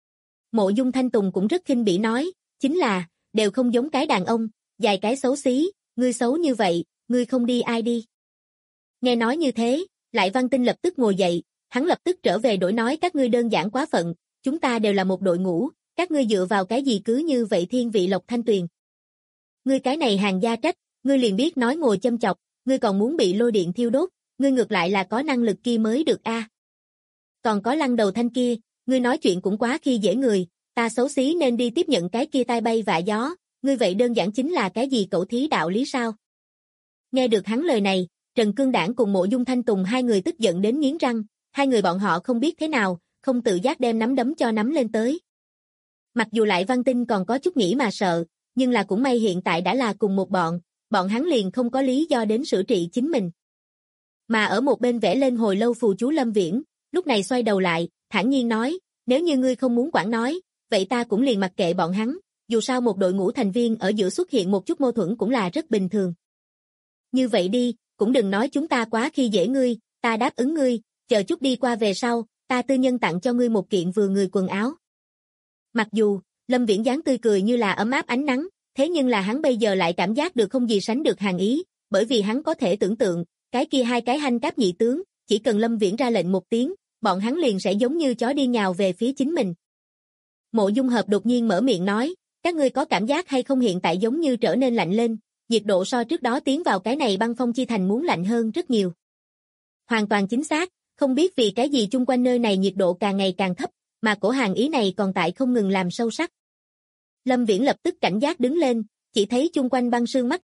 Mộ Dung Thanh Tùng cũng rất khinh bỉ nói, chính là, đều không giống cái đàn ông, dài cái xấu xí, ngươi xấu như vậy, ngươi không đi ai đi. Nghe nói như thế, lại Văn Tinh lập tức ngồi dậy, hắn lập tức trở về đổi nói các ngươi đơn giản quá phận, chúng ta đều là một đội ngũ, các ngươi dựa vào cái gì cứ như vậy thiên vị Lộc Thanh Tuyền. Ngươi cái này hàng gia trách, ngươi liền biết nói ngồi châm chọc, ngươi còn muốn bị lôi điện thiêu đốt, ngươi ngược lại là có năng lực kia mới được a. Còn có Lăng Đầu Thanh kia, ngươi nói chuyện cũng quá khi dễ người, ta xấu xí nên đi tiếp nhận cái kia tai bay vạ gió, ngươi vậy đơn giản chính là cái gì cẩu thí đạo lý sao? Nghe được hắn lời này, Trần Cương Đảng cùng Mộ Dung Thanh Tùng hai người tức giận đến nghiến răng, hai người bọn họ không biết thế nào, không tự giác đem nắm đấm cho nắm lên tới. Mặc dù lại Văn Tinh còn có chút nghĩ mà sợ, nhưng là cũng may hiện tại đã là cùng một bọn hắn liền không có lý do đến sửa trị chính mình. Mà ở một bên vẽ lên hồi lâu phù chú Lâm Viễn, lúc này xoay đầu lại, thản nhiên nói, nếu như ngươi không muốn quản nói, vậy ta cũng liền mặc kệ bọn hắn, dù sao một đội ngũ thành viên ở giữa xuất hiện một chút mâu thuẫn cũng là rất bình thường. Như vậy đi, cũng đừng nói chúng ta quá khi dễ ngươi, ta đáp ứng ngươi, chờ chút đi qua về sau, ta tư nhân tặng cho ngươi một kiện vừa người quần áo. Mặc dù, Lâm Viễn dáng tươi cười như là ấm áp ánh nắng, thế nhưng là hắn bây giờ lại cảm giác được không gì sánh được hàn ý, bởi vì hắn có thể tưởng tượng, cái kia hai cái hanh cáp nhị tướng, chỉ cần Lâm Viễn ra lệnh một tiếng, bọn hắn liền sẽ giống như chó đi nhào về phía chính mình. Mộ Dung Hợp đột nhiên mở miệng nói, các ngươi có cảm giác hay không hiện tại giống như trở nên lạnh lên, nhiệt độ so trước đó tiến vào cái này băng phong chi thành muốn lạnh hơn rất nhiều. Hoàn toàn chính xác, không biết vì cái gì chung quanh nơi này nhiệt độ càng ngày càng thấp, mà cổ hàn ý này còn tại không ngừng làm sâu sắc. Lâm Viễn lập tức cảnh giác đứng lên, chỉ thấy chung quanh băng sương mắt.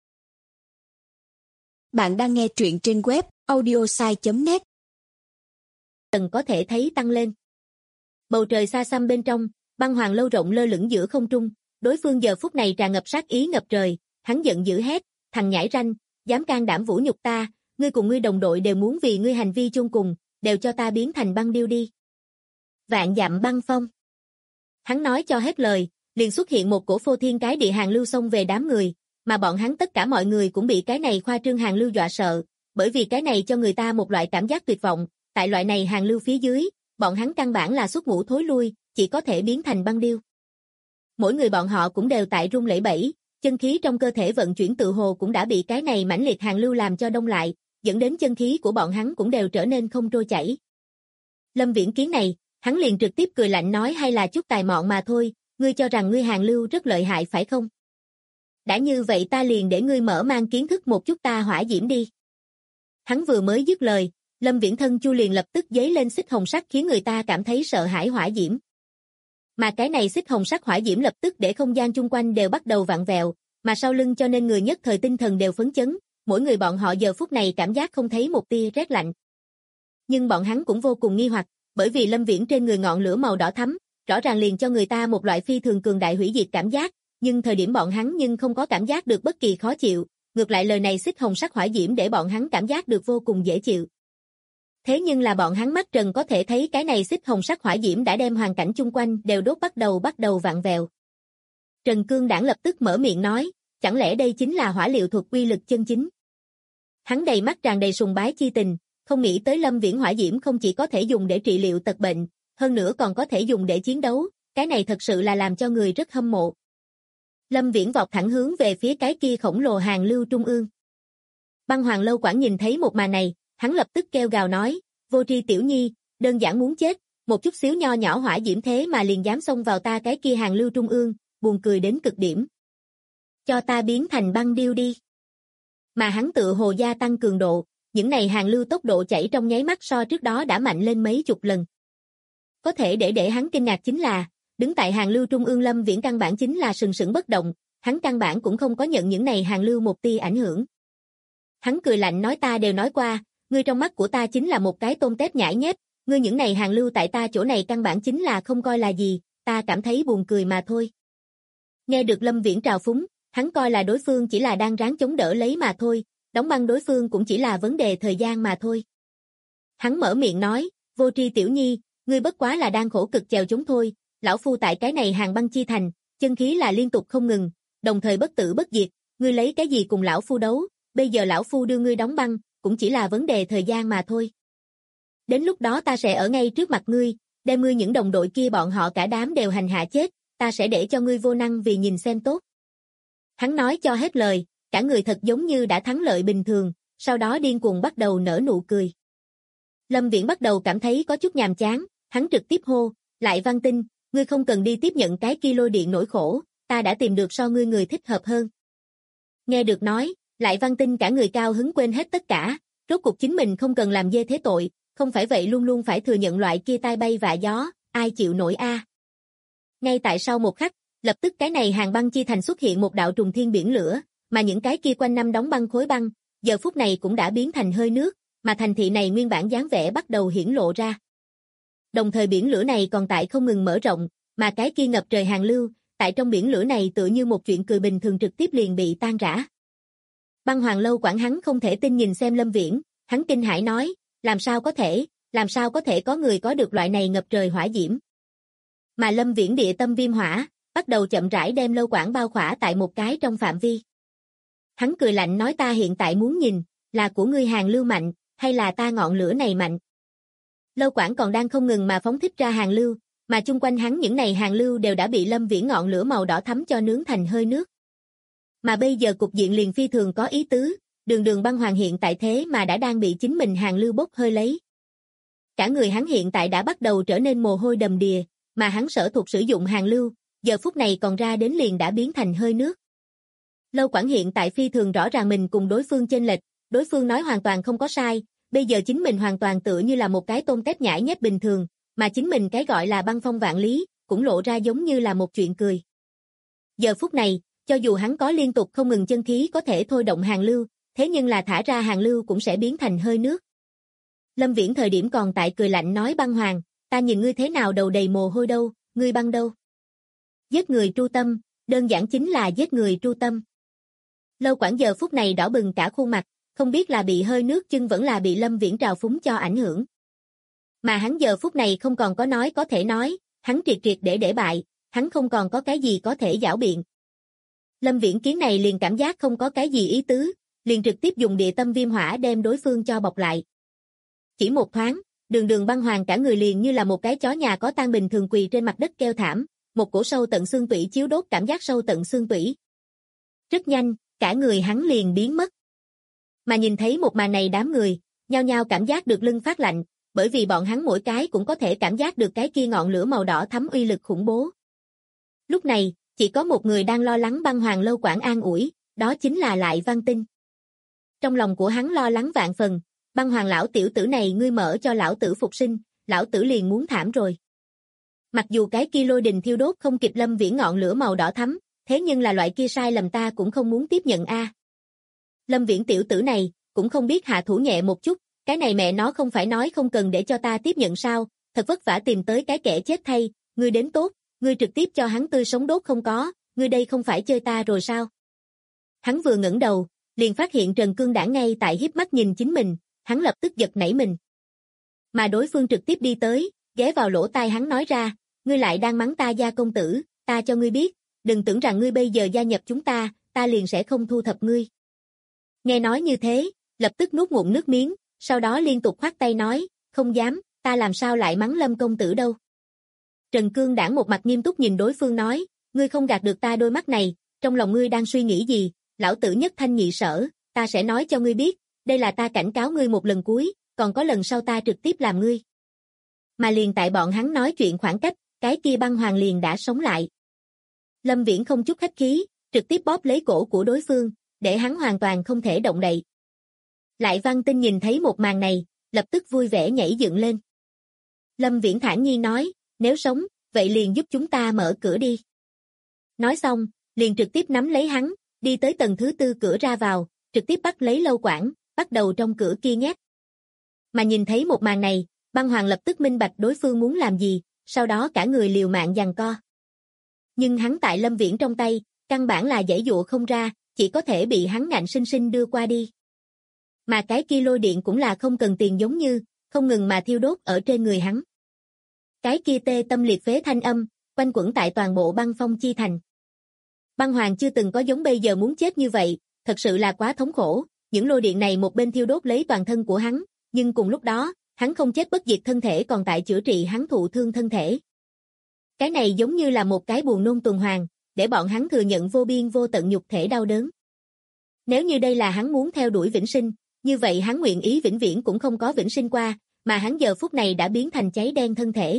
Bạn đang nghe truyện trên web audiosai.net. Tần có thể thấy tăng lên. Bầu trời xa xăm bên trong, băng hoàng lâu rộng lơ lửng giữa không trung, đối phương giờ phút này tràn ngập sát ý ngập trời, hắn giận dữ hét, thằng nhãi ranh, dám can đảm vũ nhục ta, ngươi cùng ngươi đồng đội đều muốn vì ngươi hành vi chung cùng, đều cho ta biến thành băng điêu đi. Vạn dặm băng phong. Hắn nói cho hết lời, liền xuất hiện một cổ phô thiên cái địa hàng lưu xông về đám người, mà bọn hắn tất cả mọi người cũng bị cái này khoa trương hàng lưu dọa sợ, bởi vì cái này cho người ta một loại cảm giác tuyệt vọng, tại loại này hàng lưu phía dưới, bọn hắn căn bản là xuất ngũ thối lui, chỉ có thể biến thành băng điêu. Mỗi người bọn họ cũng đều tại run lẩy bẩy, chân khí trong cơ thể vận chuyển tự hồ cũng đã bị cái này mãnh liệt hàng lưu làm cho đông lại, dẫn đến chân khí của bọn hắn cũng đều trở nên không trôi chảy. Lâm Viễn kiến này, hắn liền trực tiếp cười lạnh nói hay là chút tài mọn mà thôi, ngươi cho rằng ngươi hàng lưu rất lợi hại phải không? Đã như vậy ta liền để ngươi mở mang kiến thức một chút ta hỏa diễm đi. Hắn vừa mới dứt lời, Lâm Viễn thân chu liền lập tức giấy lên xích hồng sắc khiến người ta cảm thấy sợ hãi hỏa diễm. Mà cái này xích hồng sắc hỏa diễm lập tức để không gian chung quanh đều bắt đầu vặn vẹo, mà sau lưng cho nên người nhất thời tinh thần đều phấn chấn, mỗi người bọn họ giờ phút này cảm giác không thấy một tia rét lạnh. Nhưng bọn hắn cũng vô cùng nghi hoặc, bởi vì Lâm Viễn trên người ngọn lửa màu đỏ thắm, rõ ràng liền cho người ta một loại phi thường cường đại hủy diệt cảm giác, nhưng thời điểm bọn hắn nhưng không có cảm giác được bất kỳ khó chịu, ngược lại lời này xích hồng sắc hỏa diễm để bọn hắn cảm giác được vô cùng dễ chịu. Thế nhưng là bọn hắn mắt trần có thể thấy cái này xích hồng sắc hỏa diễm đã đem hoàn cảnh chung quanh đều đốt bắt đầu vặn vẹo. Trần Cương Đảng lập tức mở miệng nói, chẳng lẽ đây chính là hỏa liệu thuật uy lực chân chính? Hắn đầy mắt tràn đầy sùng bái chi tình, không nghĩ tới Lâm Viễn hỏa diễm không chỉ có thể dùng để trị liệu tật bệnh, hơn nữa còn có thể dùng để chiến đấu, cái này thật sự là làm cho người rất hâm mộ. Lâm Viễn vọt thẳng hướng về phía cái kia khổng lồ hàng lưu trung ương. Băng Hoàng Lâu Quản nhìn thấy một màn này, hắn lập tức kêu gào nói, vô tri tiểu nhi, đơn giản muốn chết, một chút xíu nho nhỏ hỏa diễm thế mà liền dám xông vào ta cái kia hàng lưu trung ương, buồn cười đến cực điểm. Cho ta biến thành băng điêu đi. Mà hắn tự hồ gia tăng cường độ, những này hàng lưu tốc độ chảy trong nháy mắt so trước đó đã mạnh lên mấy chục lần. Có thể để hắn kinh ngạc chính là, đứng tại hàng lưu trung ương Lâm Viễn căn bản chính là sừng sững bất động, hắn căn bản cũng không có nhận những này hàng lưu một tia ảnh hưởng. Hắn cười lạnh nói ta đều nói qua, ngươi trong mắt của ta chính là một cái tôm tép nhãi nhép, ngươi những này hàng lưu tại ta chỗ này căn bản chính là không coi là gì, ta cảm thấy buồn cười mà thôi. Nghe được Lâm Viễn trào phúng, hắn coi là đối phương chỉ là đang ráng chống đỡ lấy mà thôi, đóng băng đối phương cũng chỉ là vấn đề thời gian mà thôi. Hắn mở miệng nói, vô tri tiểu nhi, ngươi bất quá là đang khổ cực chèo chống thôi, lão phu tại cái này hàng băng chi thành, chân khí là liên tục không ngừng, đồng thời bất tử bất diệt, ngươi lấy cái gì cùng lão phu đấu, bây giờ lão phu đưa ngươi đóng băng, cũng chỉ là vấn đề thời gian mà thôi. Đến lúc đó ta sẽ ở ngay trước mặt ngươi, đem ngươi những đồng đội kia bọn họ cả đám đều hành hạ chết, ta sẽ để cho ngươi vô năng vì nhìn xem tốt. Hắn nói cho hết lời, cả người thật giống như đã thắng lợi bình thường, sau đó điên cuồng bắt đầu nở nụ cười. Lâm Viễn bắt đầu cảm thấy có chút nhàm chán, hắn trực tiếp hô, Lại Văn Tinh, ngươi không cần đi tiếp nhận cái kia lôi điện nỗi khổ, ta đã tìm được so ngươi người thích hợp hơn. Nghe được nói, Lại Văn Tinh cả người cao hứng quên hết tất cả, rốt cuộc chính mình không cần làm dê thế tội, không phải vậy luôn luôn phải thừa nhận loại kia tai bay vạ gió, ai chịu nổi a. Ngay tại sau một khắc, lập tức cái này hàng băng chi thành xuất hiện một đạo trùng thiên biển lửa, mà những cái kia quanh năm đóng băng khối băng, giờ phút này cũng đã biến thành hơi nước, mà thành thị này nguyên bản dáng vẻ bắt đầu hiển lộ ra. Đồng thời biển lửa này còn tại không ngừng mở rộng, mà cái kia ngập trời hàng lưu, tại trong biển lửa này tựa như một chuyện cười bình thường trực tiếp liền bị tan rã. Băng Hoàng Lâu Quản hắn không thể tin nhìn xem Lâm Viễn, hắn kinh hãi nói, làm sao có thể có người có được loại này ngập trời hỏa diễm. Mà Lâm Viễn địa tâm viêm hỏa, bắt đầu chậm rãi đem Lâu Quản bao khỏa tại một cái trong phạm vi. Hắn cười lạnh nói ta hiện tại muốn nhìn, là của ngươi hàng lưu mạnh, hay là ta ngọn lửa này mạnh. Lâu Quản còn đang không ngừng mà phóng thích ra hàng lưu, mà chung quanh hắn những này hàng lưu đều đã bị Lâm Viễn ngọn lửa màu đỏ thắm cho nướng thành hơi nước. Mà bây giờ cục diện liền phi thường có ý tứ, đường Băng Hoàng hiện tại thế mà đã đang bị chính mình hàng lưu bốc hơi lấy. Cả người hắn hiện tại đã bắt đầu trở nên mồ hôi đầm đìa, mà hắn sở thuộc sử dụng hàng lưu, giờ phút này còn ra đến liền đã biến thành hơi nước. Lâu Quản hiện tại phi thường rõ ràng mình cùng đối phương chênh lệch, đối phương nói hoàn toàn không có sai, bây giờ chính mình hoàn toàn tựa như là một cái tôm tép nhãi nhép bình thường, mà chính mình cái gọi là băng phong vạn lý, cũng lộ ra giống như là một chuyện cười. Giờ phút này, cho dù hắn có liên tục không ngừng chân khí có thể thôi động hàng lưu, thế nhưng là thả ra hàng lưu cũng sẽ biến thành hơi nước. Lâm Viễn thời điểm còn tại cười lạnh nói Băng Hoàng, ta nhìn ngươi thế nào đầu đầy mồ hôi đâu, ngươi băng đâu. Giết người tru tâm, đơn giản chính là giết người tru tâm. Lâu Quản giờ phút này đỏ bừng cả khuôn mặt, không biết là bị hơi nước chưng vẫn là bị Lâm Viễn trào phúng cho ảnh hưởng. Mà hắn giờ phút này không còn có nói có thể nói, hắn triệt để bại, hắn không còn có cái gì có thể giảo biện. Lâm Viễn kiến này liền cảm giác không có cái gì ý tứ, liền trực tiếp dùng địa tâm viêm hỏa đem đối phương cho bọc lại. Chỉ một thoáng, đường Băng Hoàng cả người liền như là một cái chó nhà có tang bình thường quỳ trên mặt đất kêu thảm, một cổ sâu tận xương tủy chiếu đốt cảm giác sâu tận xương tủy. Rất nhanh, cả người hắn liền biến mất. Mà nhìn thấy một màn này đám người, nhao nhao cảm giác được lưng phát lạnh, bởi vì bọn hắn mỗi cái cũng có thể cảm giác được cái kia ngọn lửa màu đỏ thắm uy lực khủng bố. Lúc này, chỉ có một người đang lo lắng Băng Hoàng Lâu Quản an ủi, đó chính là Lại Văn Tinh. Trong lòng của hắn lo lắng vạn phần, Băng Hoàng lão tiểu tử này ngươi mở cho lão tử phục sinh, lão tử liền muốn thảm rồi. Mặc dù cái kia lôi đình thiêu đốt không kịp Lâm Viễn ngọn lửa màu đỏ thắm, thế nhưng là loại kia sai lầm ta cũng không muốn tiếp nhận a. Lâm Viễn tiểu tử này, cũng không biết hạ thủ nhẹ một chút, cái này mẹ nó không phải nói không cần để cho ta tiếp nhận sao, thật vất vả tìm tới cái kẻ chết thay, ngươi đến tốt, ngươi trực tiếp cho hắn tươi sống đốt không có, ngươi đây không phải chơi ta rồi sao? Hắn vừa ngẩng đầu, liền phát hiện Trần Cương Đảng ngay tại híp mắt nhìn chính mình, hắn lập tức giật nảy mình. Mà đối phương trực tiếp đi tới, ghé vào lỗ tai hắn nói ra, ngươi lại đang mắng ta Gia công tử, ta cho ngươi biết, đừng tưởng rằng ngươi bây giờ gia nhập chúng ta liền sẽ không thu thập ngươi. Nghe nói như thế, lập tức nuốt ngụm nước miếng, sau đó liên tục khoát tay nói, không dám, ta làm sao lại mắng Lâm công tử đâu. Trần Cương Đảng một mặt nghiêm túc nhìn đối phương nói, ngươi không gạt được ta đôi mắt này, trong lòng ngươi đang suy nghĩ gì, lão tử nhất thanh nhị sở, ta sẽ nói cho ngươi biết, đây là ta cảnh cáo ngươi một lần cuối, còn có lần sau ta trực tiếp làm ngươi. Mà liền tại bọn hắn nói chuyện khoảng cách, cái kia băng hoàng liền đã sống lại. Lâm Viễn không chút khách khí, trực tiếp bóp lấy cổ của đối phương, để hắn hoàn toàn không thể động đậy. Lại Văn Tinh nhìn thấy một màn này, lập tức vui vẻ nhảy dựng lên. Lâm Viễn thản nhiên nói, nếu sống, vậy liền giúp chúng ta mở cửa đi. Nói xong, liền trực tiếp nắm lấy hắn, đi tới tầng thứ 4 cửa ra vào, trực tiếp bắt lấy Lâu Quảng, bắt đầu trong cửa kia nhét. Mà nhìn thấy một màn này, băng hoàng lập tức minh bạch đối phương muốn làm gì, sau đó cả người liều mạng giằng co. Nhưng hắn tại Lâm Viễn trong tay, căn bản là giãy dụa không ra, chỉ có thể bị hắn ngạnh sinh sinh đưa qua đi. Mà cái kia lôi điện cũng là không cần tiền giống như, không ngừng mà thiêu đốt ở trên người hắn. Cái kia tê tâm liệt phế thanh âm, quanh quẩn tại toàn bộ băng phong chi thành. Băng hoàng chưa từng có giống bây giờ muốn chết như vậy, thật sự là quá thống khổ, những lôi điện này một bên thiêu đốt lấy toàn thân của hắn, nhưng cùng lúc đó, hắn không chết bất diệt thân thể còn tại chữa trị hắn thụ thương thân thể. Cái này giống như là một cái buồn nôn tuần hoàn, để bọn hắn thừa nhận vô biên vô tận nhục thể đau đớn. Nếu như đây là hắn muốn theo đuổi vĩnh sinh, như vậy hắn nguyện ý vĩnh viễn cũng không có vĩnh sinh qua, mà hắn giờ phút này đã biến thành cháy đen thân thể.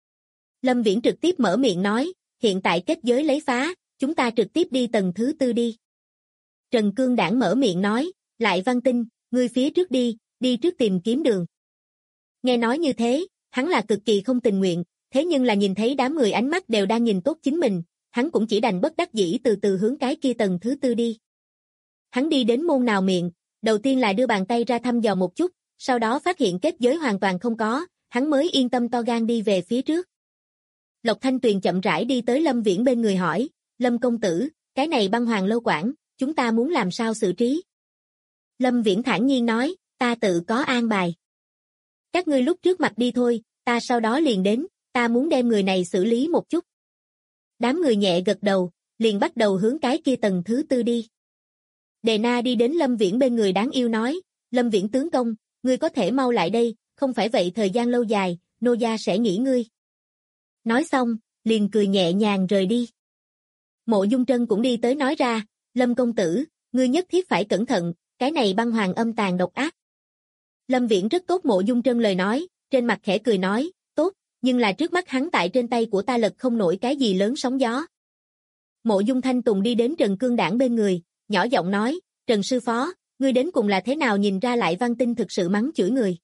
Lâm Viễn trực tiếp mở miệng nói, hiện tại kết giới lấy phá, chúng ta trực tiếp đi tầng thứ 4 đi. Trần Cương Đảng mở miệng nói, Lại Văn Tinh, ngươi phía trước đi trước tìm kiếm đường. Nghe nói như thế, hắn là cực kỳ không tình nguyện, thế nhưng là nhìn thấy đám người ánh mắt đều đang nhìn tốt chính mình, hắn cũng chỉ đành bất đắc dĩ từ từ hướng cái kia tầng thứ 4 đi. Hắn đi đến môn nào miệng, đầu tiên là đưa bàn tay ra thăm dò một chút, sau đó phát hiện kết giới hoàn toàn không có, hắn mới yên tâm to gan đi về phía trước. Lộc Thanh Tuyền chậm rãi đi tới Lâm Viễn bên người hỏi, Lâm công tử, cái này băng hoàng lâu quảng, chúng ta muốn làm sao xử trí? Lâm Viễn thản nhiên nói, ta tự có an bài. Các ngươi lúc trước mặt đi thôi, ta sau đó liền đến, ta muốn đem người này xử lý một chút. Đám người nhẹ gật đầu, liền bắt đầu hướng cái kia tầng thứ 4 đi. Đề Na đi đến Lâm Viễn bên người đáng yêu nói, Lâm Viễn tướng công, ngươi có thể mau lại đây, không phải vậy thời gian lâu dài, nô gia sẽ nghỉ ngươi. Nói xong, liền cười nhẹ nhàng rời đi. Mộ Dung Trân cũng đi tới nói ra, Lâm công tử, ngươi nhất thiết phải cẩn thận, cái này băng hoàng âm tàn độc ác. Lâm Viễn rất tốt Mộ Dung Trân lời nói, trên mặt khẽ cười nói, tốt, nhưng là trước mắt hắn tại trên tay của ta lật không nổi cái gì lớn sóng gió. Mộ Dung Thanh Tùng đi đến Trần Cương Đảng bên người, nhỏ giọng nói, Trần sư phó, ngươi đến cùng là thế nào nhìn ra Lại Văn Tinh thực sự mắng chửi người.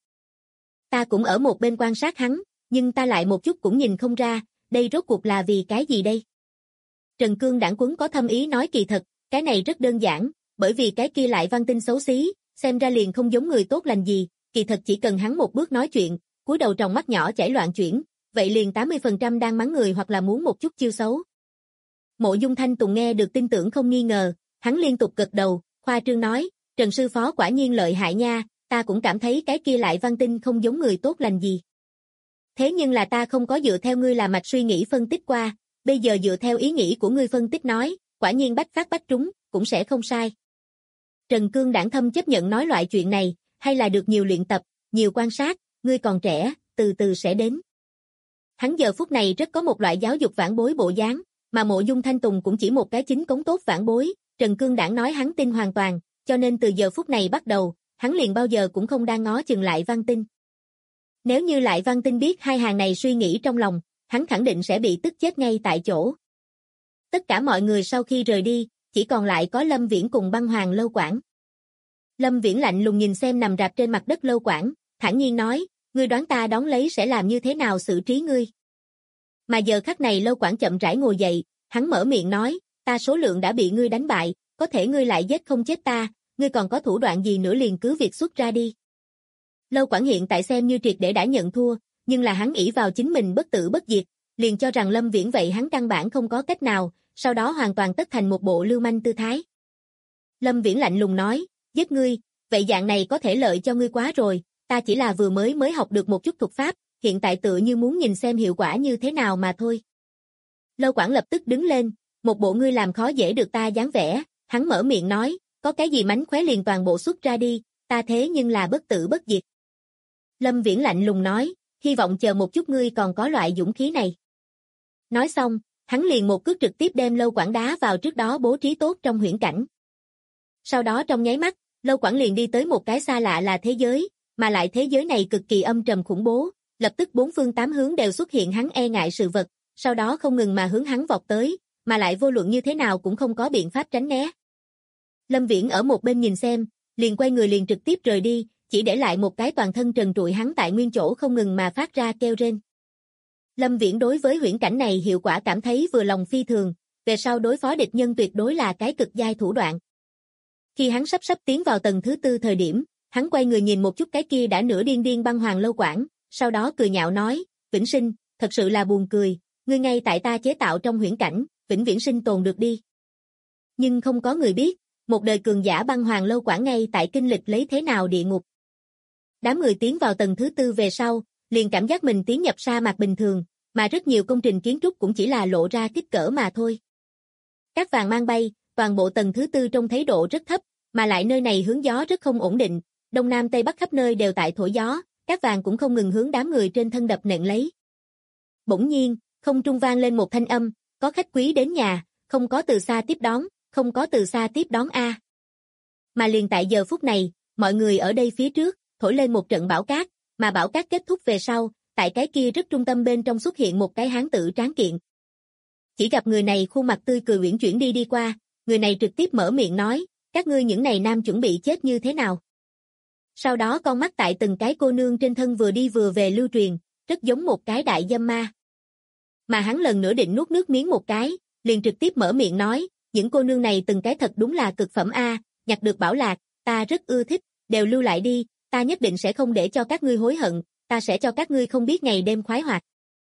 Ta cũng ở một bên quan sát hắn, nhưng ta lại một chút cũng nhìn không ra, đây rốt cuộc là vì cái gì đây? Trần Cương Đảng Quấn có thâm ý nói kỳ thật, cái này rất đơn giản, bởi vì cái kia Lại Văn Tinh xấu xí, xem ra liền không giống người tốt lành gì, kỳ thật chỉ cần hắn một bước nói chuyện, cúi đầu tròng mắt nhỏ chảy loạn chuyển, vậy liền 80% đang mắng người hoặc là muốn một chút chiêu xấu. Mộ Dung Thanh Tùng nghe được tin tưởng không nghi ngờ, hắn liên tục gật đầu, khoa trương nói, Trần sư phó quả nhiên lợi hại nha, ta cũng cảm thấy cái kia Lại Văn Tinh không giống người tốt lành gì. Thế nhưng là ta không có dựa theo ngươi là mạch suy nghĩ phân tích qua, bây giờ dựa theo ý nghĩ của ngươi phân tích nói, quả nhiên bách phát bách trúng, cũng sẽ không sai. Trần Cương Đảng Thâm chấp nhận nói loại chuyện này, hay là được nhiều luyện tập, nhiều quan sát, ngươi còn trẻ, từ từ sẽ đến. Hắn giờ phút này rất có một loại giáo dục vãn bối bộ dáng, mà Mộ Dung Thanh Tùng cũng chỉ một cái chính cống tốt vãn bối, Trần Cương Đảng nói hắn tin hoàn toàn, cho nên từ giờ phút này bắt đầu, hắn liền bao giờ cũng không đang ngó chừng Lại Văn Tinh. Nếu như Lại Văn Tinh biết hai hàng này suy nghĩ trong lòng, hắn khẳng định sẽ bị tức chết ngay tại chỗ. Tất cả mọi người sau khi rời đi, chỉ còn lại có Lâm Viễn cùng băng hoàng Lâu Quảng. Lâm Viễn lạnh lùng nhìn xem nằm rạp trên mặt đất Lâu Quảng, thản nhiên nói, ngươi đoán ta đón lấy sẽ làm như thế nào xử trí ngươi. Mà giờ khắc này Lâu Quảng chậm rãi ngồi dậy, hắn mở miệng nói, ta số lượng đã bị ngươi đánh bại, có thể ngươi lại giết không chết ta, ngươi còn có thủ đoạn gì nữa liền cứ việc xuất ra đi. Lâu Quảng hiện tại xem như triệt để đã nhận thua, nhưng là hắn ỷ vào chính mình bất tử bất diệt, liền cho rằng Lâm Viễn vậy hắn căn bản không có cách nào, sau đó hoàn toàn tất thành một bộ lưu manh tư thái. Lâm Viễn lạnh lùng nói, giết ngươi, vậy dạng này có thể lợi cho ngươi quá rồi, ta chỉ là vừa mới học được một chút thuật pháp, hiện tại tựa như muốn nhìn xem hiệu quả như thế nào mà thôi. Lâu Quảng lập tức đứng lên, một bộ ngươi làm khó dễ được ta dáng vẻ, hắn mở miệng nói, có cái gì mánh khóe liền toàn bộ xuất ra đi, ta thế nhưng là bất tử bất diệt. Lâm Viễn lạnh lùng nói, hy vọng chờ một chút ngươi còn có loại dũng khí này. Nói xong, hắn liền một cước trực tiếp đem Lâu Quảng đá vào trước đó bố trí tốt trong huyễn cảnh. Sau đó trong nháy mắt, Lâu Quảng liền đi tới một cái xa lạ là thế giới, mà lại thế giới này cực kỳ âm trầm khủng bố, lập tức bốn phương tám hướng đều xuất hiện hắn e ngại sự vật, sau đó không ngừng mà hướng hắn vọt tới, mà lại vô luận như thế nào cũng không có biện pháp tránh né. Lâm Viễn ở một bên nhìn xem, liền quay người liền trực tiếp rời đi, chỉ để lại một cái toàn thân trần trụi hắn tại nguyên chỗ không ngừng mà phát ra kêu rên. Lâm Viễn đối với huyễn cảnh này hiệu quả cảm thấy vừa lòng phi thường, về sau đối phó địch nhân tuyệt đối là cái cực giai thủ đoạn. Khi hắn sắp tiến vào tầng thứ 4 thời điểm, hắn quay người nhìn một chút cái kia đã nửa điên băng hoàng Lâu Quảng, sau đó cười nhạo nói, Vĩnh Sinh, thật sự là buồn cười, ngươi ngay tại ta chế tạo trong huyễn cảnh, vĩnh viễn sinh tồn được đi. Nhưng không có người biết, một đời cường giả băng hoàng Lâu Quảng ngay tại kinh lịch lấy thế nào địa ngục. Đám người tiến vào tầng thứ 4 về sau, liền cảm giác mình tiến nhập sa mạc bình thường, mà rất nhiều công trình kiến trúc cũng chỉ là lộ ra kích cỡ mà thôi. Cát vàng mang bay, toàn bộ tầng thứ 4 trông thấy độ rất thấp, mà lại nơi này hướng gió rất không ổn định, đông nam tây bắc khắp nơi đều tại thổi gió, cát vàng cũng không ngừng hướng đám người trên thân đập nện lấy. Bỗng nhiên, không trung vang lên một thanh âm, có khách quý đến nhà, không có từ xa tiếp đón, không có từ xa tiếp đón a. Mà liền tại giờ phút này, mọi người ở đây phía trước, thổi lên một trận bão cát, mà bão cát kết thúc về sau, tại cái kia rất trung tâm bên trong xuất hiện một cái hán tử tráng kiện. Chỉ gặp người này khuôn mặt tươi cười uyển chuyển đi qua, người này trực tiếp mở miệng nói, các ngươi những này nam chuẩn bị chết như thế nào? Sau đó con mắt tại từng cái cô nương trên thân vừa đi vừa về lưu truyền, rất giống một cái đại dâm ma. Mà hắn lần nữa định nuốt nước miếng một cái, liền trực tiếp mở miệng nói, những cô nương này từng cái thật đúng là cực phẩm a, nhặt được bảo lạc, ta rất ưa thích, đều lưu lại đi, ta nhất định sẽ không để cho các ngươi hối hận, ta sẽ cho các ngươi không biết ngày đêm khoái hoạt.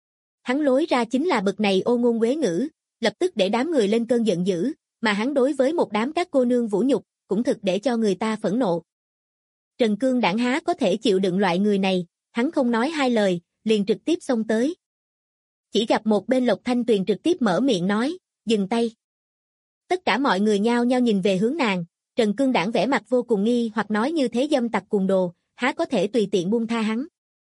Hắn lối ra chính là bậc này ô ngôn quế ngữ, lập tức để đám người lên cơn giận dữ, mà hắn đối với một đám các cô nương vũ nhục, cũng thực để cho người ta phẫn nộ. Trần Cương Đảng há có thể chịu đựng loại người này, hắn không nói hai lời, liền trực tiếp xông tới. Chỉ gặp một bên Lộc Thanh Tuyền trực tiếp mở miệng nói, dừng tay. Tất cả mọi người nhao nhao nhìn về hướng nàng, Trần Cương Đảng vẻ mặt vô cùng nghi hoặc nói như thế dâm tặc cùng đồ, há có thể tùy tiện buông tha hắn.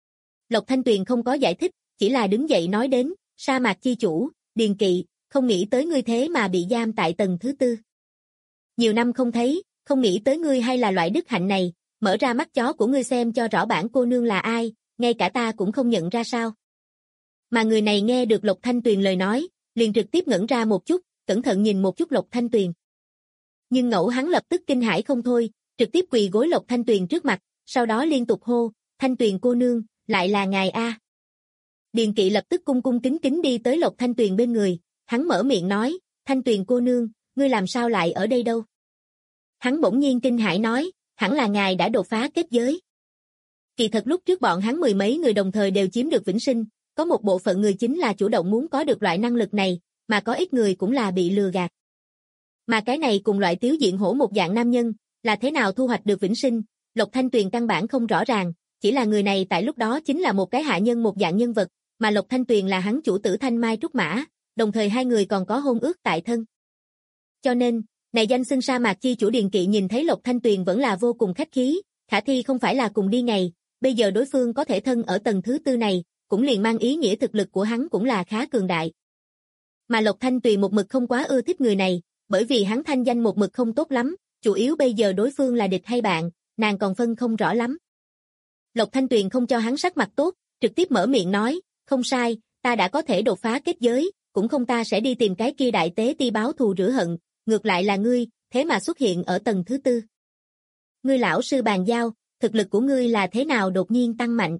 Lộc Thanh Tuyền không có giải thích, chỉ là đứng dậy nói đến, sa mạc chi chủ, Điền Kỵ, không nghĩ tới ngươi thế mà bị giam tại tầng thứ 4. Nhiều năm không thấy, không nghĩ tới ngươi hay là loại đức hạnh này, mở ra mắt chó của ngươi xem cho rõ bản cô nương là ai, ngay cả ta cũng không nhận ra sao. Mà người này nghe được Lộc Thanh Tuyền lời nói, liền trực tiếp ngẩn ra một chút, cẩn thận nhìn một chút Lộc Thanh Tuyền. Nhưng ngẫu hắn lập tức kinh hãi không thôi, trực tiếp quỳ gối Lộc Thanh Tuyền trước mặt, sau đó liên tục hô, Thanh Tuyền cô nương, lại là ngài a. Điền Kỵ lập tức cung cung kính kính đi tới Lộc Thanh Tuyền bên người, hắn mở miệng nói, Thanh Tuyền cô nương, ngươi làm sao lại ở đây đâu? Hắn bỗng nhiên kinh hãi nói, hẳn là ngài đã đột phá kết giới. Kỳ thật lúc trước bọn hắn mười mấy người đồng thời đều chiếm được vĩnh sinh, có một bộ phận người chính là chủ động muốn có được loại năng lực này, mà có ít người cũng là bị lừa gạt. Mà cái này cùng loại Tiếu Diện Hổ một dạng nam nhân, là thế nào thu hoạch được vĩnh sinh, Lộc Thanh Tuyền căn bản không rõ ràng, chỉ là người này tại lúc đó chính là một cái hạ nhân một dạng nhân vật, mà Lộc Thanh Tuyền là hắn chủ tử Thanh Mai Trúc Mã, đồng thời hai người còn có hôn ước tại thân. Cho nên, này danh xưng sa mạc chi chủ Điền Kỵ nhìn thấy Lộc Thanh Tuyền vẫn là vô cùng khách khí, khả thi không phải là cùng đi ngày, bây giờ đối phương có thể thân ở tầng thứ 4 này, cũng liền mang ý nghĩa thực lực của hắn cũng là khá cường đại. Mà Lộc Thanh Tuyền một mực không quá ưa thích người này, bởi vì hắn thanh danh một mực không tốt lắm, chủ yếu bây giờ đối phương là địch hay bạn, nàng còn phân không rõ lắm. Lộc Thanh Tuyền không cho hắn sắc mặt tốt, trực tiếp mở miệng nói, không sai, ta đã có thể đột phá kết giới, cũng không ta sẽ đi tìm cái kia đại tế ti báo thù rửa hận, ngược lại là ngươi, thế mà xuất hiện ở tầng thứ 4. Ngươi lão sư bàn giao, thực lực của ngươi là thế nào đột nhiên tăng mạnh?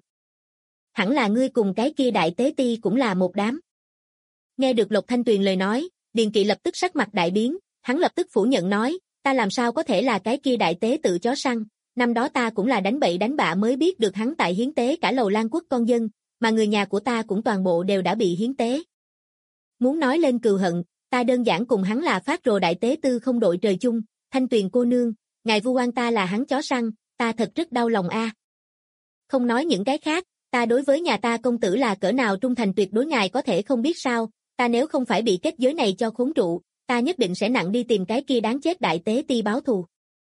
Hẳn là ngươi cùng cái kia đại tế ti cũng là một đám. Nghe được Lộc Thanh Tuyền lời nói, Điền Kỵ lập tức sắc mặt đại biến, hắn lập tức phủ nhận nói, ta làm sao có thể là cái kia đại tế tự chó săn, năm đó ta cũng là đánh bậy đánh bạ mới biết được hắn tại hiến tế cả Lầu Lan quốc con dân, mà người nhà của ta cũng toàn bộ đều đã bị hiến tế. Muốn nói lên cừu hận, ta đơn giản cùng hắn là phát rồ đại tế tư không đội trời chung, Thanh Tuyền cô nương, ngài vu oan ta là hắn chó săn, ta thật rất đau lòng a. không nói những cái khác, ta đối với nhà ta công tử là cỡ nào trung thành tuyệt đối ngài có thể không biết sao, ta nếu không phải bị kết giới này cho khốn trụ, ta nhất định sẽ nặng đi tìm cái kia đáng chết đại tế ti báo thù.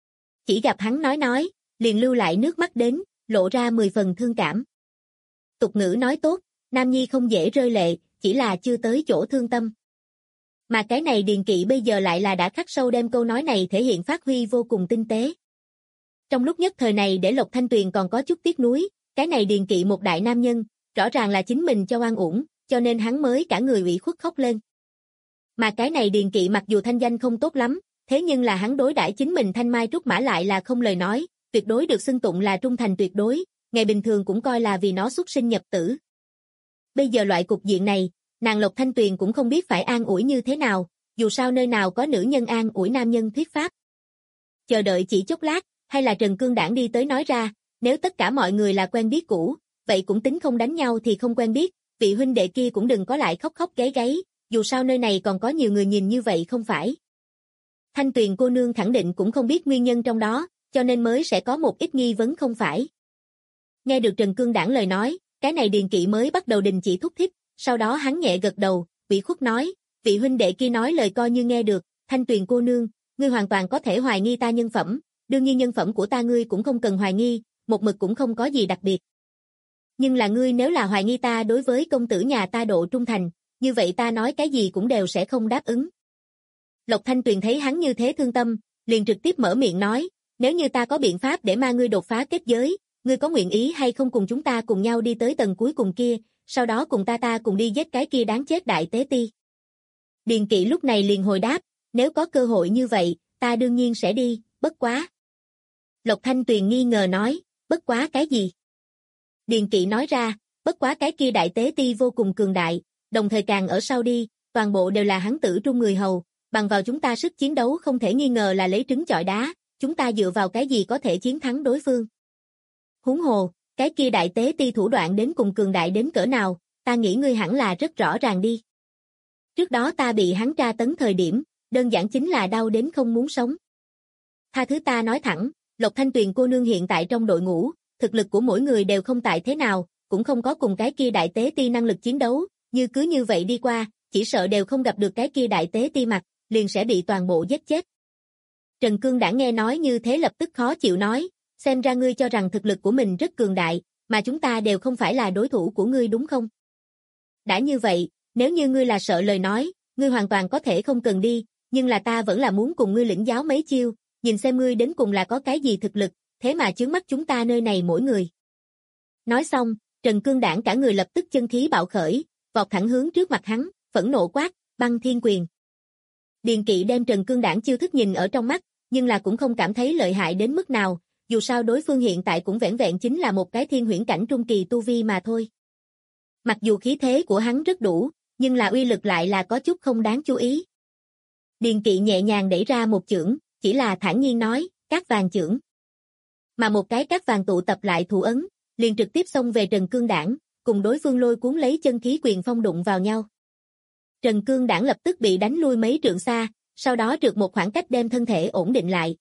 Chỉ gặp hắn nói, liền lưu lại nước mắt đến, lộ ra 10 phần thương cảm. Tục ngữ nói tốt, nam nhi không dễ rơi lệ, chỉ là chưa tới chỗ thương tâm. Mà cái này Điền Kỵ bây giờ lại là đã khắc sâu đem câu nói này thể hiện phát huy vô cùng tinh tế. Trong lúc nhất thời này để Lộc Thanh Tuyền còn có chút tiếc nuối, cái này Điền Kỵ một đại nam nhân, rõ ràng là chính mình cho oan uổng, cho nên hắn mới cả người ủy khuất khóc lên. Mà cái này Điền Kỵ mặc dù thanh danh không tốt lắm, thế nhưng là hắn đối đãi chính mình thanh mai trúc mã lại là không lời nói, tuyệt đối được xưng tụng là trung thành tuyệt đối, ngày bình thường cũng coi là vì nó xuất sinh nhập tử. Bây giờ loại cục diện này, nàng Lộc Thanh Tuyền cũng không biết phải an ủi như thế nào, dù sao nơi nào có nữ nhân an ủi nam nhân thuyết pháp. Chờ đợi chỉ chốc lát, hay là Trần Cương Đảng đi tới nói ra, nếu tất cả mọi người là quen biết cũ, vậy cũng tính không đánh nhau thì không quen biết, vị huynh đệ kia cũng đừng có lại khóc khóc gáy gáy, dù sao nơi này còn có nhiều người nhìn như vậy không phải. Thanh Tuyền cô nương khẳng định cũng không biết nguyên nhân trong đó, cho nên mới sẽ có một ít nghi vấn không phải. Nghe được Trần Cương Đảng lời nói, cái này Điền Kỵ mới bắt đầu đình chỉ thúc thích, sau đó hắn nhẹ gật đầu, ủy khuất nói, vị huynh đệ kia nói lời coi như nghe được, Thanh Tuyền cô nương, ngươi hoàn toàn có thể hoài nghi ta nhân phẩm, đương nhiên nhân phẩm của ta ngươi cũng không cần hoài nghi, một mực cũng không có gì đặc biệt. Nhưng là ngươi nếu là hoài nghi ta đối với công tử nhà ta độ trung thành, như vậy ta nói cái gì cũng đều sẽ không đáp ứng. Lộc Thanh Tuyền thấy hắn như thế thương tâm, liền trực tiếp mở miệng nói, nếu như ta có biện pháp để ma ngươi đột phá kết giới, ngươi có nguyện ý hay không cùng chúng ta cùng nhau đi tới tầng cuối cùng kia, sau đó cùng ta cùng đi giết cái kia đáng chết đại tế ti. Điền Kỵ lúc này liền hồi đáp, nếu có cơ hội như vậy, ta đương nhiên sẽ đi, bất quá. Lộc Thanh Tuyền nghi ngờ nói, bất quá cái gì? Điền Kỵ nói ra, bất quá cái kia đại tế ti vô cùng cường đại, đồng thời càng ở sau đi, toàn bộ đều là hắn tử trung người hầu, bằng vào chúng ta sức chiến đấu không thể nghi ngờ là lấy trứng chọi đá, chúng ta dựa vào cái gì có thể chiến thắng đối phương. Huống hồ, cái kia đại tế ti thủ đoạn đến cùng cường đại đến cỡ nào, ta nghĩ ngươi hẳn là rất rõ ràng đi. Trước đó ta bị hắn tra tấn thời điểm, đơn giản chính là đau đến không muốn sống. Tha thứ ta nói thẳng, Lộc Thanh Tuyền cô nương hiện tại trong đội ngũ, thực lực của mỗi người đều không tại thế nào, cũng không có cùng cái kia đại tế ti năng lực chiến đấu, như cứ như vậy đi qua, chỉ sợ đều không gặp được cái kia đại tế ti mặt, liền sẽ bị toàn bộ giết chết. Trần Cương đã nghe nói như thế lập tức khó chịu nói, xem ra ngươi cho rằng thực lực của mình rất cường đại, mà chúng ta đều không phải là đối thủ của ngươi đúng không? Đã như vậy, nếu như ngươi là sợ lời nói, ngươi hoàn toàn có thể không cần đi, nhưng là ta vẫn là muốn cùng ngươi lĩnh giáo mấy chiêu, nhìn xem ngươi đến cùng là có cái gì thực lực, thế mà chướng mắt chúng ta nơi này mỗi người. Nói xong, Trần Cương Đảng cả người lập tức chân khí bạo khởi, vọt thẳng hướng trước mặt hắn, phẫn nộ quát, băng thiên quyền. Điền Kỵ đem Trần Cương Đảng chiêu thức nhìn ở trong mắt, nhưng là cũng không cảm thấy lợi hại đến mức nào, dù sao đối phương hiện tại cũng vẻn vẹn chính là một cái thiên huyễn cảnh trung kỳ tu vi mà thôi. Mặc dù khí thế của hắn rất đủ, nhưng là uy lực lại là có chút không đáng chú ý. Điền Kỵ nhẹ nhàng đẩy ra một chưởng, chỉ là thản nhiên nói, cát vàng chưởng. Mà một cái cát vàng tụ tập lại thủ ấn, liền trực tiếp xông về Trần Cương Đảng, cùng đối phương lôi cuốn lấy chân khí quyền phong đụng vào nhau. Trần Cương Đảng lập tức bị đánh lui mấy trượng xa, sau đó trượt một khoảng cách đem thân thể ổn định lại.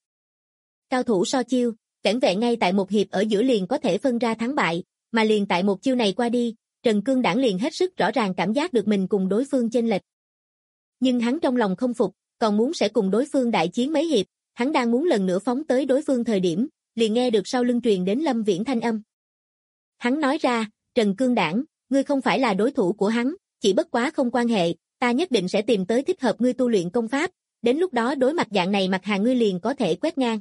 Cao thủ so chiêu, vẻn vẹn ngay tại một hiệp ở giữa liền có thể phân ra thắng bại, mà liền tại một chiêu này qua đi, Trần Cương Đảng liền hết sức rõ ràng cảm giác được mình cùng đối phương chênh lệch. Nhưng hắn trong lòng không phục, còn muốn sẽ cùng đối phương đại chiến mấy hiệp, hắn đang muốn lần nữa phóng tới đối phương thời điểm, liền nghe được sau lưng truyền đến Lâm Viễn thanh âm. Hắn nói ra, Trần Cương Đảng, ngươi không phải là đối thủ của hắn, chỉ bất quá không quan hệ, ta nhất định sẽ tìm tới thích hợp ngươi tu luyện công pháp, đến lúc đó đối mặt dạng này mặt hàng ngươi liền có thể quét ngang.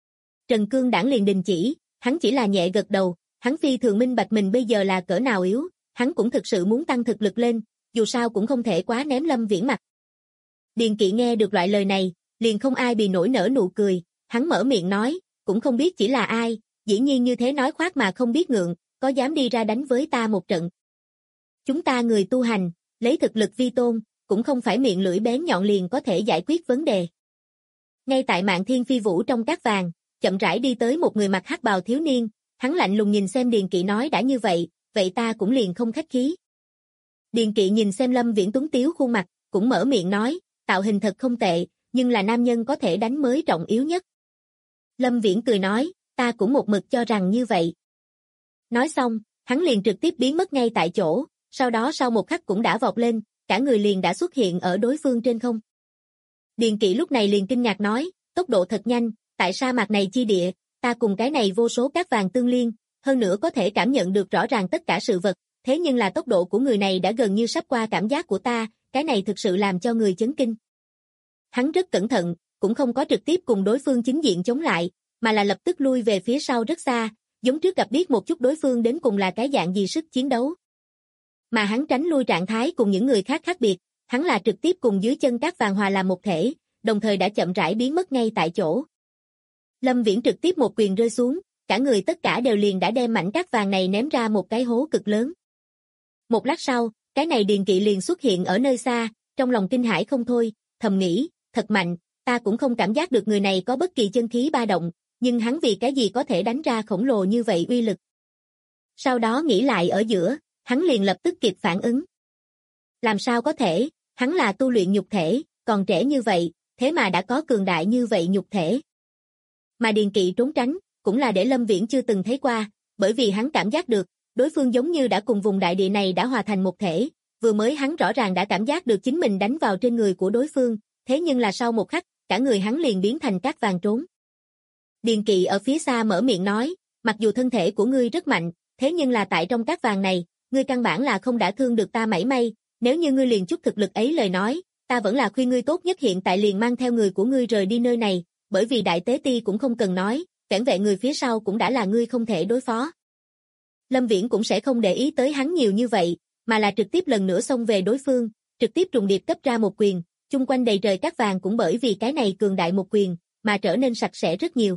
Trần Cương Đảng liền đình chỉ, hắn chỉ là nhẹ gật đầu, hắn phi thường minh bạch mình bây giờ là cỡ nào yếu, hắn cũng thực sự muốn tăng thực lực lên, dù sao cũng không thể quá ném Lâm Viễn mặt. Điền Kỵ nghe được loại lời này, liền không ai bị nổi nở nụ cười, hắn mở miệng nói, cũng không biết chỉ là ai, dĩ nhiên như thế nói khoác mà không biết ngượng, có dám đi ra đánh với ta một trận. Chúng ta người tu hành, lấy thực lực vi tôn, cũng không phải miệng lưỡi bén nhọn liền có thể giải quyết vấn đề. Ngay tại Mạn Thiên Phi Vũ trong cát vàng, chậm rãi đi tới một người mặc hắc bào thiếu niên, hắn lạnh lùng nhìn xem Điền Kỵ nói đã như vậy, vậy ta cũng liền không khách khí. Điền Kỵ nhìn xem Lâm Viễn tuấn tiếu khuôn mặt, cũng mở miệng nói, tạo hình thật không tệ, nhưng là nam nhân có thể đánh mới trọng yếu nhất. Lâm Viễn cười nói, ta cũng một mực cho rằng như vậy. Nói xong, hắn liền trực tiếp biến mất ngay tại chỗ, sau đó sau một khắc cũng đã vọt lên, cả người liền đã xuất hiện ở đối phương trên không. Điền Kỵ lúc này liền kinh ngạc nói, tốc độ thật nhanh, tại sa mạc này chi địa, ta cùng cái này vô số cát vàng tương liên, hơn nữa có thể cảm nhận được rõ ràng tất cả sự vật, thế nhưng là tốc độ của người này đã gần như sắp qua cảm giác của ta, cái này thực sự làm cho người chấn kinh. Hắn rất cẩn thận, cũng không có trực tiếp cùng đối phương chính diện chống lại, mà là lập tức lui về phía sau rất xa, giống trước gặp biết một chút đối phương đến cùng là cái dạng gì sức chiến đấu. Mà hắn tránh lui trạng thái cùng những người khác khác biệt, hắn là trực tiếp cùng dưới chân cát vàng hòa làm một thể, đồng thời đã chậm rãi biến mất ngay tại chỗ. Lâm Viễn trực tiếp một quyền rơi xuống, cả người tất cả đều liền đã đem mảnh cát vàng này ném ra một cái hố cực lớn. Một lát sau, cái này Điền Kỵ liền xuất hiện ở nơi xa, trong lòng kinh hãi không thôi, thầm nghĩ, thật mạnh, ta cũng không cảm giác được người này có bất kỳ chân khí ba động, nhưng hắn vì cái gì có thể đánh ra khổng lồ như vậy uy lực. Sau đó nghĩ lại ở giữa, hắn liền lập tức kịp phản ứng. Làm sao có thể, hắn là tu luyện nhục thể, còn trẻ như vậy, thế mà đã có cường đại như vậy nhục thể. Mà Điền Kỵ trốn tránh, cũng là để Lâm Viễn chưa từng thấy qua, bởi vì hắn cảm giác được, đối phương giống như đã cùng vùng đại địa này đã hòa thành một thể, vừa mới hắn rõ ràng đã cảm giác được chính mình đánh vào trên người của đối phương, thế nhưng là sau một khắc, cả người hắn liền biến thành cát vàng trốn. Điền Kỵ ở phía xa mở miệng nói, mặc dù thân thể của ngươi rất mạnh, thế nhưng là tại trong cát vàng này, ngươi căn bản là không đả thương được ta mảy may, nếu như ngươi liền chút thực lực ấy lời nói, ta vẫn là khuyên ngươi tốt nhất hiện tại liền mang theo người của ngươi rời đi nơi này, bởi vì đại tế ti cũng không cần nói, vẻn vẹn người phía sau cũng đã là ngươi không thể đối phó. Lâm Viễn cũng sẽ không để ý tới hắn nhiều như vậy, mà là trực tiếp lần nữa xông về đối phương, trực tiếp trùng điệp cấp ra một quyền, chung quanh đầy trời cát vàng cũng bởi vì cái này cường đại một quyền, mà trở nên sạch sẽ rất nhiều.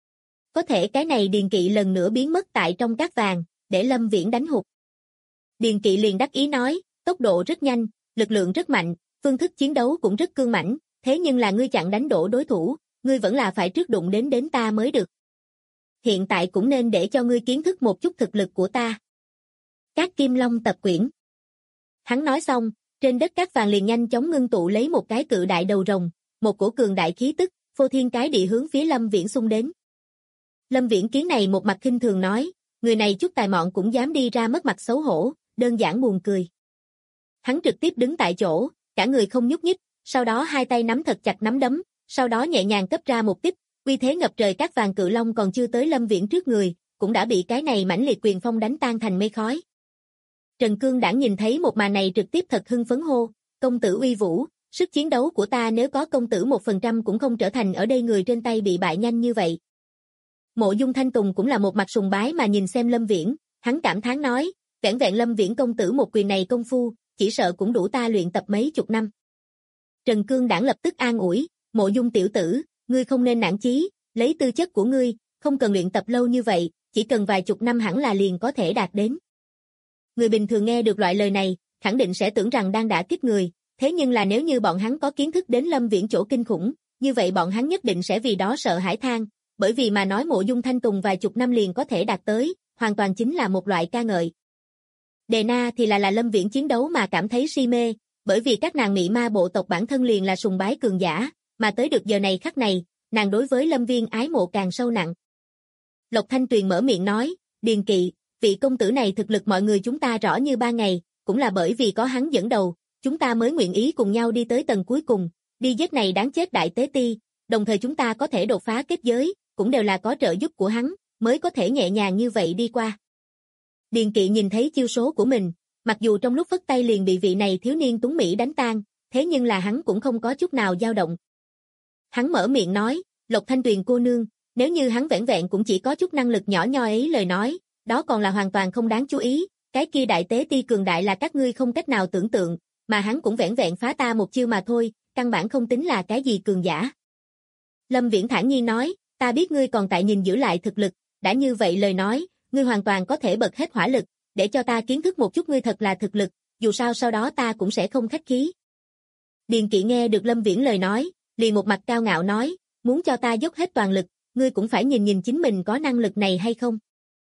Có thể cái này Điền Kỵ lần nữa biến mất tại trong cát vàng, để Lâm Viễn đánh hụt. Điền Kỵ liền đắc ý nói, tốc độ rất nhanh, lực lượng rất mạnh, phương thức chiến đấu cũng rất cương mãnh, thế nhưng là ngươi chặn đánh đổ đối thủ, ngươi vẫn là phải trước đụng đến ta mới được. Hiện tại cũng nên để cho ngươi kiến thức một chút thực lực của ta. Cát Kim Long tập quyển. Hắn nói xong, trên đất cát vàng liền nhanh chóng ngưng tụ lấy một cái cự đại đầu rồng, một cổ cường đại khí tức, phô thiên cái địa hướng phía Lâm Viễn xung đến. Lâm Viễn kiến này một mặt khinh thường nói, người này chút tài mọn cũng dám đi ra mất mặt xấu hổ, đơn giản buồn cười. Hắn trực tiếp đứng tại chỗ, cả người không nhúc nhích, sau đó hai tay nắm thật chặt nắm đấm, sau đó nhẹ nhàng cấp ra một kích, uy thế ngập trời cát vàng cự long còn chưa tới Lâm Viễn trước người, cũng đã bị cái này mãnh liệt quyền phong đánh tan thành mây khói. Trần Cương Đãng nhìn thấy một màn này trực tiếp thật hưng phấn hô, công tử uy vũ, sức chiến đấu của ta nếu có công tử 1% cũng không trở thành ở đây người trên tay bị bại nhanh như vậy. Mộ Dung Thanh Tùng cũng là một mặt sùng bái mà nhìn xem Lâm Viễn, hắn cảm thán nói, vẻn vẹn Lâm Viễn công tử một quyền này công phu, chỉ sợ cũng đủ ta luyện tập mấy chục năm. Trần Cương Đãng lập tức an ủi, Mộ Dung tiểu tử, ngươi không nên nản chí, lấy tư chất của ngươi, không cần luyện tập lâu như vậy, chỉ cần vài chục năm hẳn là liền có thể đạt đến. Người bình thường nghe được loại lời này, khẳng định sẽ tưởng rằng đang đả kích người, thế nhưng là nếu như bọn hắn có kiến thức đến Lâm Viễn chỗ kinh khủng, như vậy bọn hắn nhất định sẽ vì đó sợ hãi than, bởi vì mà nói Mộ Dung Thanh Tùng vài chục năm liền có thể đạt tới, hoàn toàn chính là một loại ca ngợi. Đề Na thì là Lâm Viễn chiến đấu mà cảm thấy si mê, bởi vì các nàng mị ma bộ tộc bản thân liền là sùng bái cường giả, mà tới được giờ này khắc này, nàng đối với Lâm Viên ái mộ càng sâu nặng. Lộc Thanh Tuyền mở miệng nói, Điền Kỵ, vị công tử này thực lực mọi người chúng ta rõ như ban ngày, cũng là bởi vì có hắn dẫn đầu, chúng ta mới nguyện ý cùng nhau đi tới tầng cuối cùng, đi giết này đáng chết đại tế ti, đồng thời chúng ta có thể đột phá kết giới, cũng đều là có trợ giúp của hắn, mới có thể nhẹ nhàng như vậy đi qua. Điền Kỵ nhìn thấy chiêu số của mình, mặc dù trong lúc phất tay liền bị vị này thiếu niên tuấn Mỹ đánh tan, thế nhưng là hắn cũng không có chút nào dao động. Hắn mở miệng nói, Lộc Thanh Tuyền cô nương, nếu như hắn vẻn vẹn cũng chỉ có chút năng lực nhỏ nhoi ấy lời nói, đó còn là hoàn toàn không đáng chú ý, cái kia đại tế ti cường đại là các ngươi không cách nào tưởng tượng, mà hắn cũng vẻn vẹn phá ta một chiêu mà thôi, căn bản không tính là cái gì cường giả. Lâm Viễn thản nhiên nói, ta biết ngươi còn tại nhìn giữ lại thực lực, đã như vậy lời nói, ngươi hoàn toàn có thể bật hết hỏa lực, để cho ta kiến thức một chút ngươi thật là thực lực, dù sao sau đó ta cũng sẽ không khách khí. Điền Kỵ nghe được Lâm Viễn lời nói, liền một mặt cao ngạo nói, muốn cho ta dốc hết toàn lực, ngươi cũng phải nhìn nhìn chính mình có năng lực này hay không.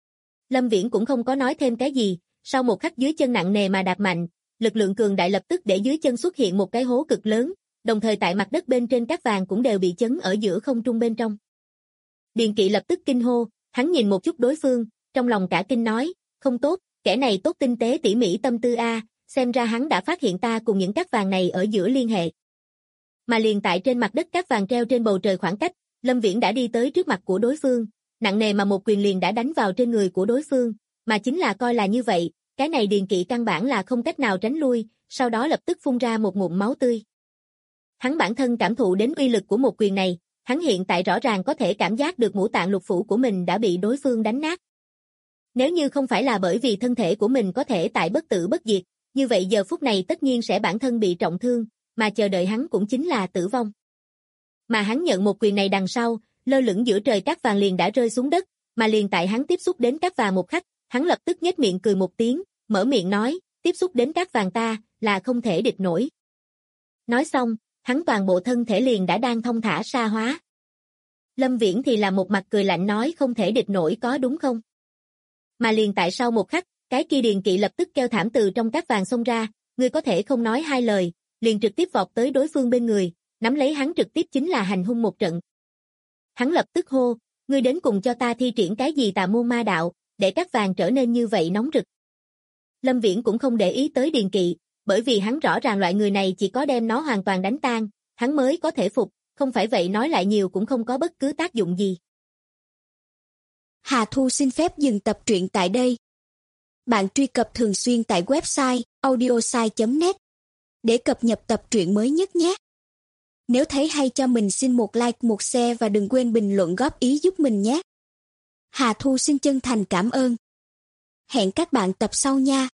Lâm Viễn cũng không có nói thêm cái gì, sau một khắc dưới chân nặng nề mà đạp mạnh, lực lượng cường đại lập tức để dưới chân xuất hiện một cái hố cực lớn, đồng thời tại mặt đất bên trên cát vàng cũng đều bị chấn ở giữa không trung bên trong. Điền Kỵ lập tức kinh hô, hắn nhìn một chút đối phương, trong lòng cả kinh nói, không tốt, kẻ này tốt tinh tế tỉ mỉ tâm tư a, xem ra hắn đã phát hiện ta cùng những cát vàng này ở giữa liên hệ. Mà liền tại trên mặt đất cát vàng treo trên bầu trời khoảng cách, Lâm Viễn đã đi tới trước mặt của đối phương, nặng nề mà một quyền liền đã đánh vào trên người của đối phương, mà chính là coi là như vậy, cái này Điền Kỵ căn bản là không cách nào tránh lui, sau đó lập tức phun ra một ngụm máu tươi. Hắn bản thân cảm thụ đến uy lực của một quyền này, hắn hiện tại rõ ràng có thể cảm giác được ngũ tạng lục phủ của mình đã bị đối phương đánh nát. Nếu như không phải là bởi vì thân thể của mình có thể tại bất tử bất diệt, như vậy giờ phút này tất nhiên sẽ bản thân bị trọng thương, mà chờ đợi hắn cũng chính là tử vong. Mà hắn nhận một quyền này đằng sau, lơ lửng giữa trời cát vàng liền đã rơi xuống đất, mà liền tại hắn tiếp xúc đến cát vàng một khắc, hắn lập tức nhếch miệng cười một tiếng, mở miệng nói, tiếp xúc đến cát vàng ta, là không thể địch nổi. Nói xong, hắn toàn bộ thân thể liền đã đang thông thả sa hóa. Lâm Viễn thì là một mặt cười lạnh nói không thể địch nổi có đúng không? Mà liền tại sau một khắc, cái kia Điền Kỵ lập tức kêu thảm từ trong cát vàng xông ra, người có thể không nói hai lời, liền trực tiếp vọt tới đối phương bên người, nắm lấy hắn trực tiếp chính là hành hung một trận. Hắn lập tức hô, ngươi đến cùng cho ta thi triển cái gì tà môn ma đạo, để cát vàng trở nên như vậy nóng rực. Lâm Viễn cũng không để ý tới Điền Kỵ, bởi vì hắn rõ ràng loại người này chỉ có đem nó hoàn toàn đánh tan, hắn mới có thể phục, không phải vậy nói lại nhiều cũng không có bất cứ tác dụng gì. Hà Thu xin phép dừng tập truyện tại đây. Bạn truy cập thường xuyên tại website audiosai.net để cập nhật tập truyện mới nhất nhé. Nếu thấy hay cho mình xin một like, một share và đừng quên bình luận góp ý giúp mình nhé. Hà Thu xin chân thành cảm ơn. Hẹn các bạn tập sau nha.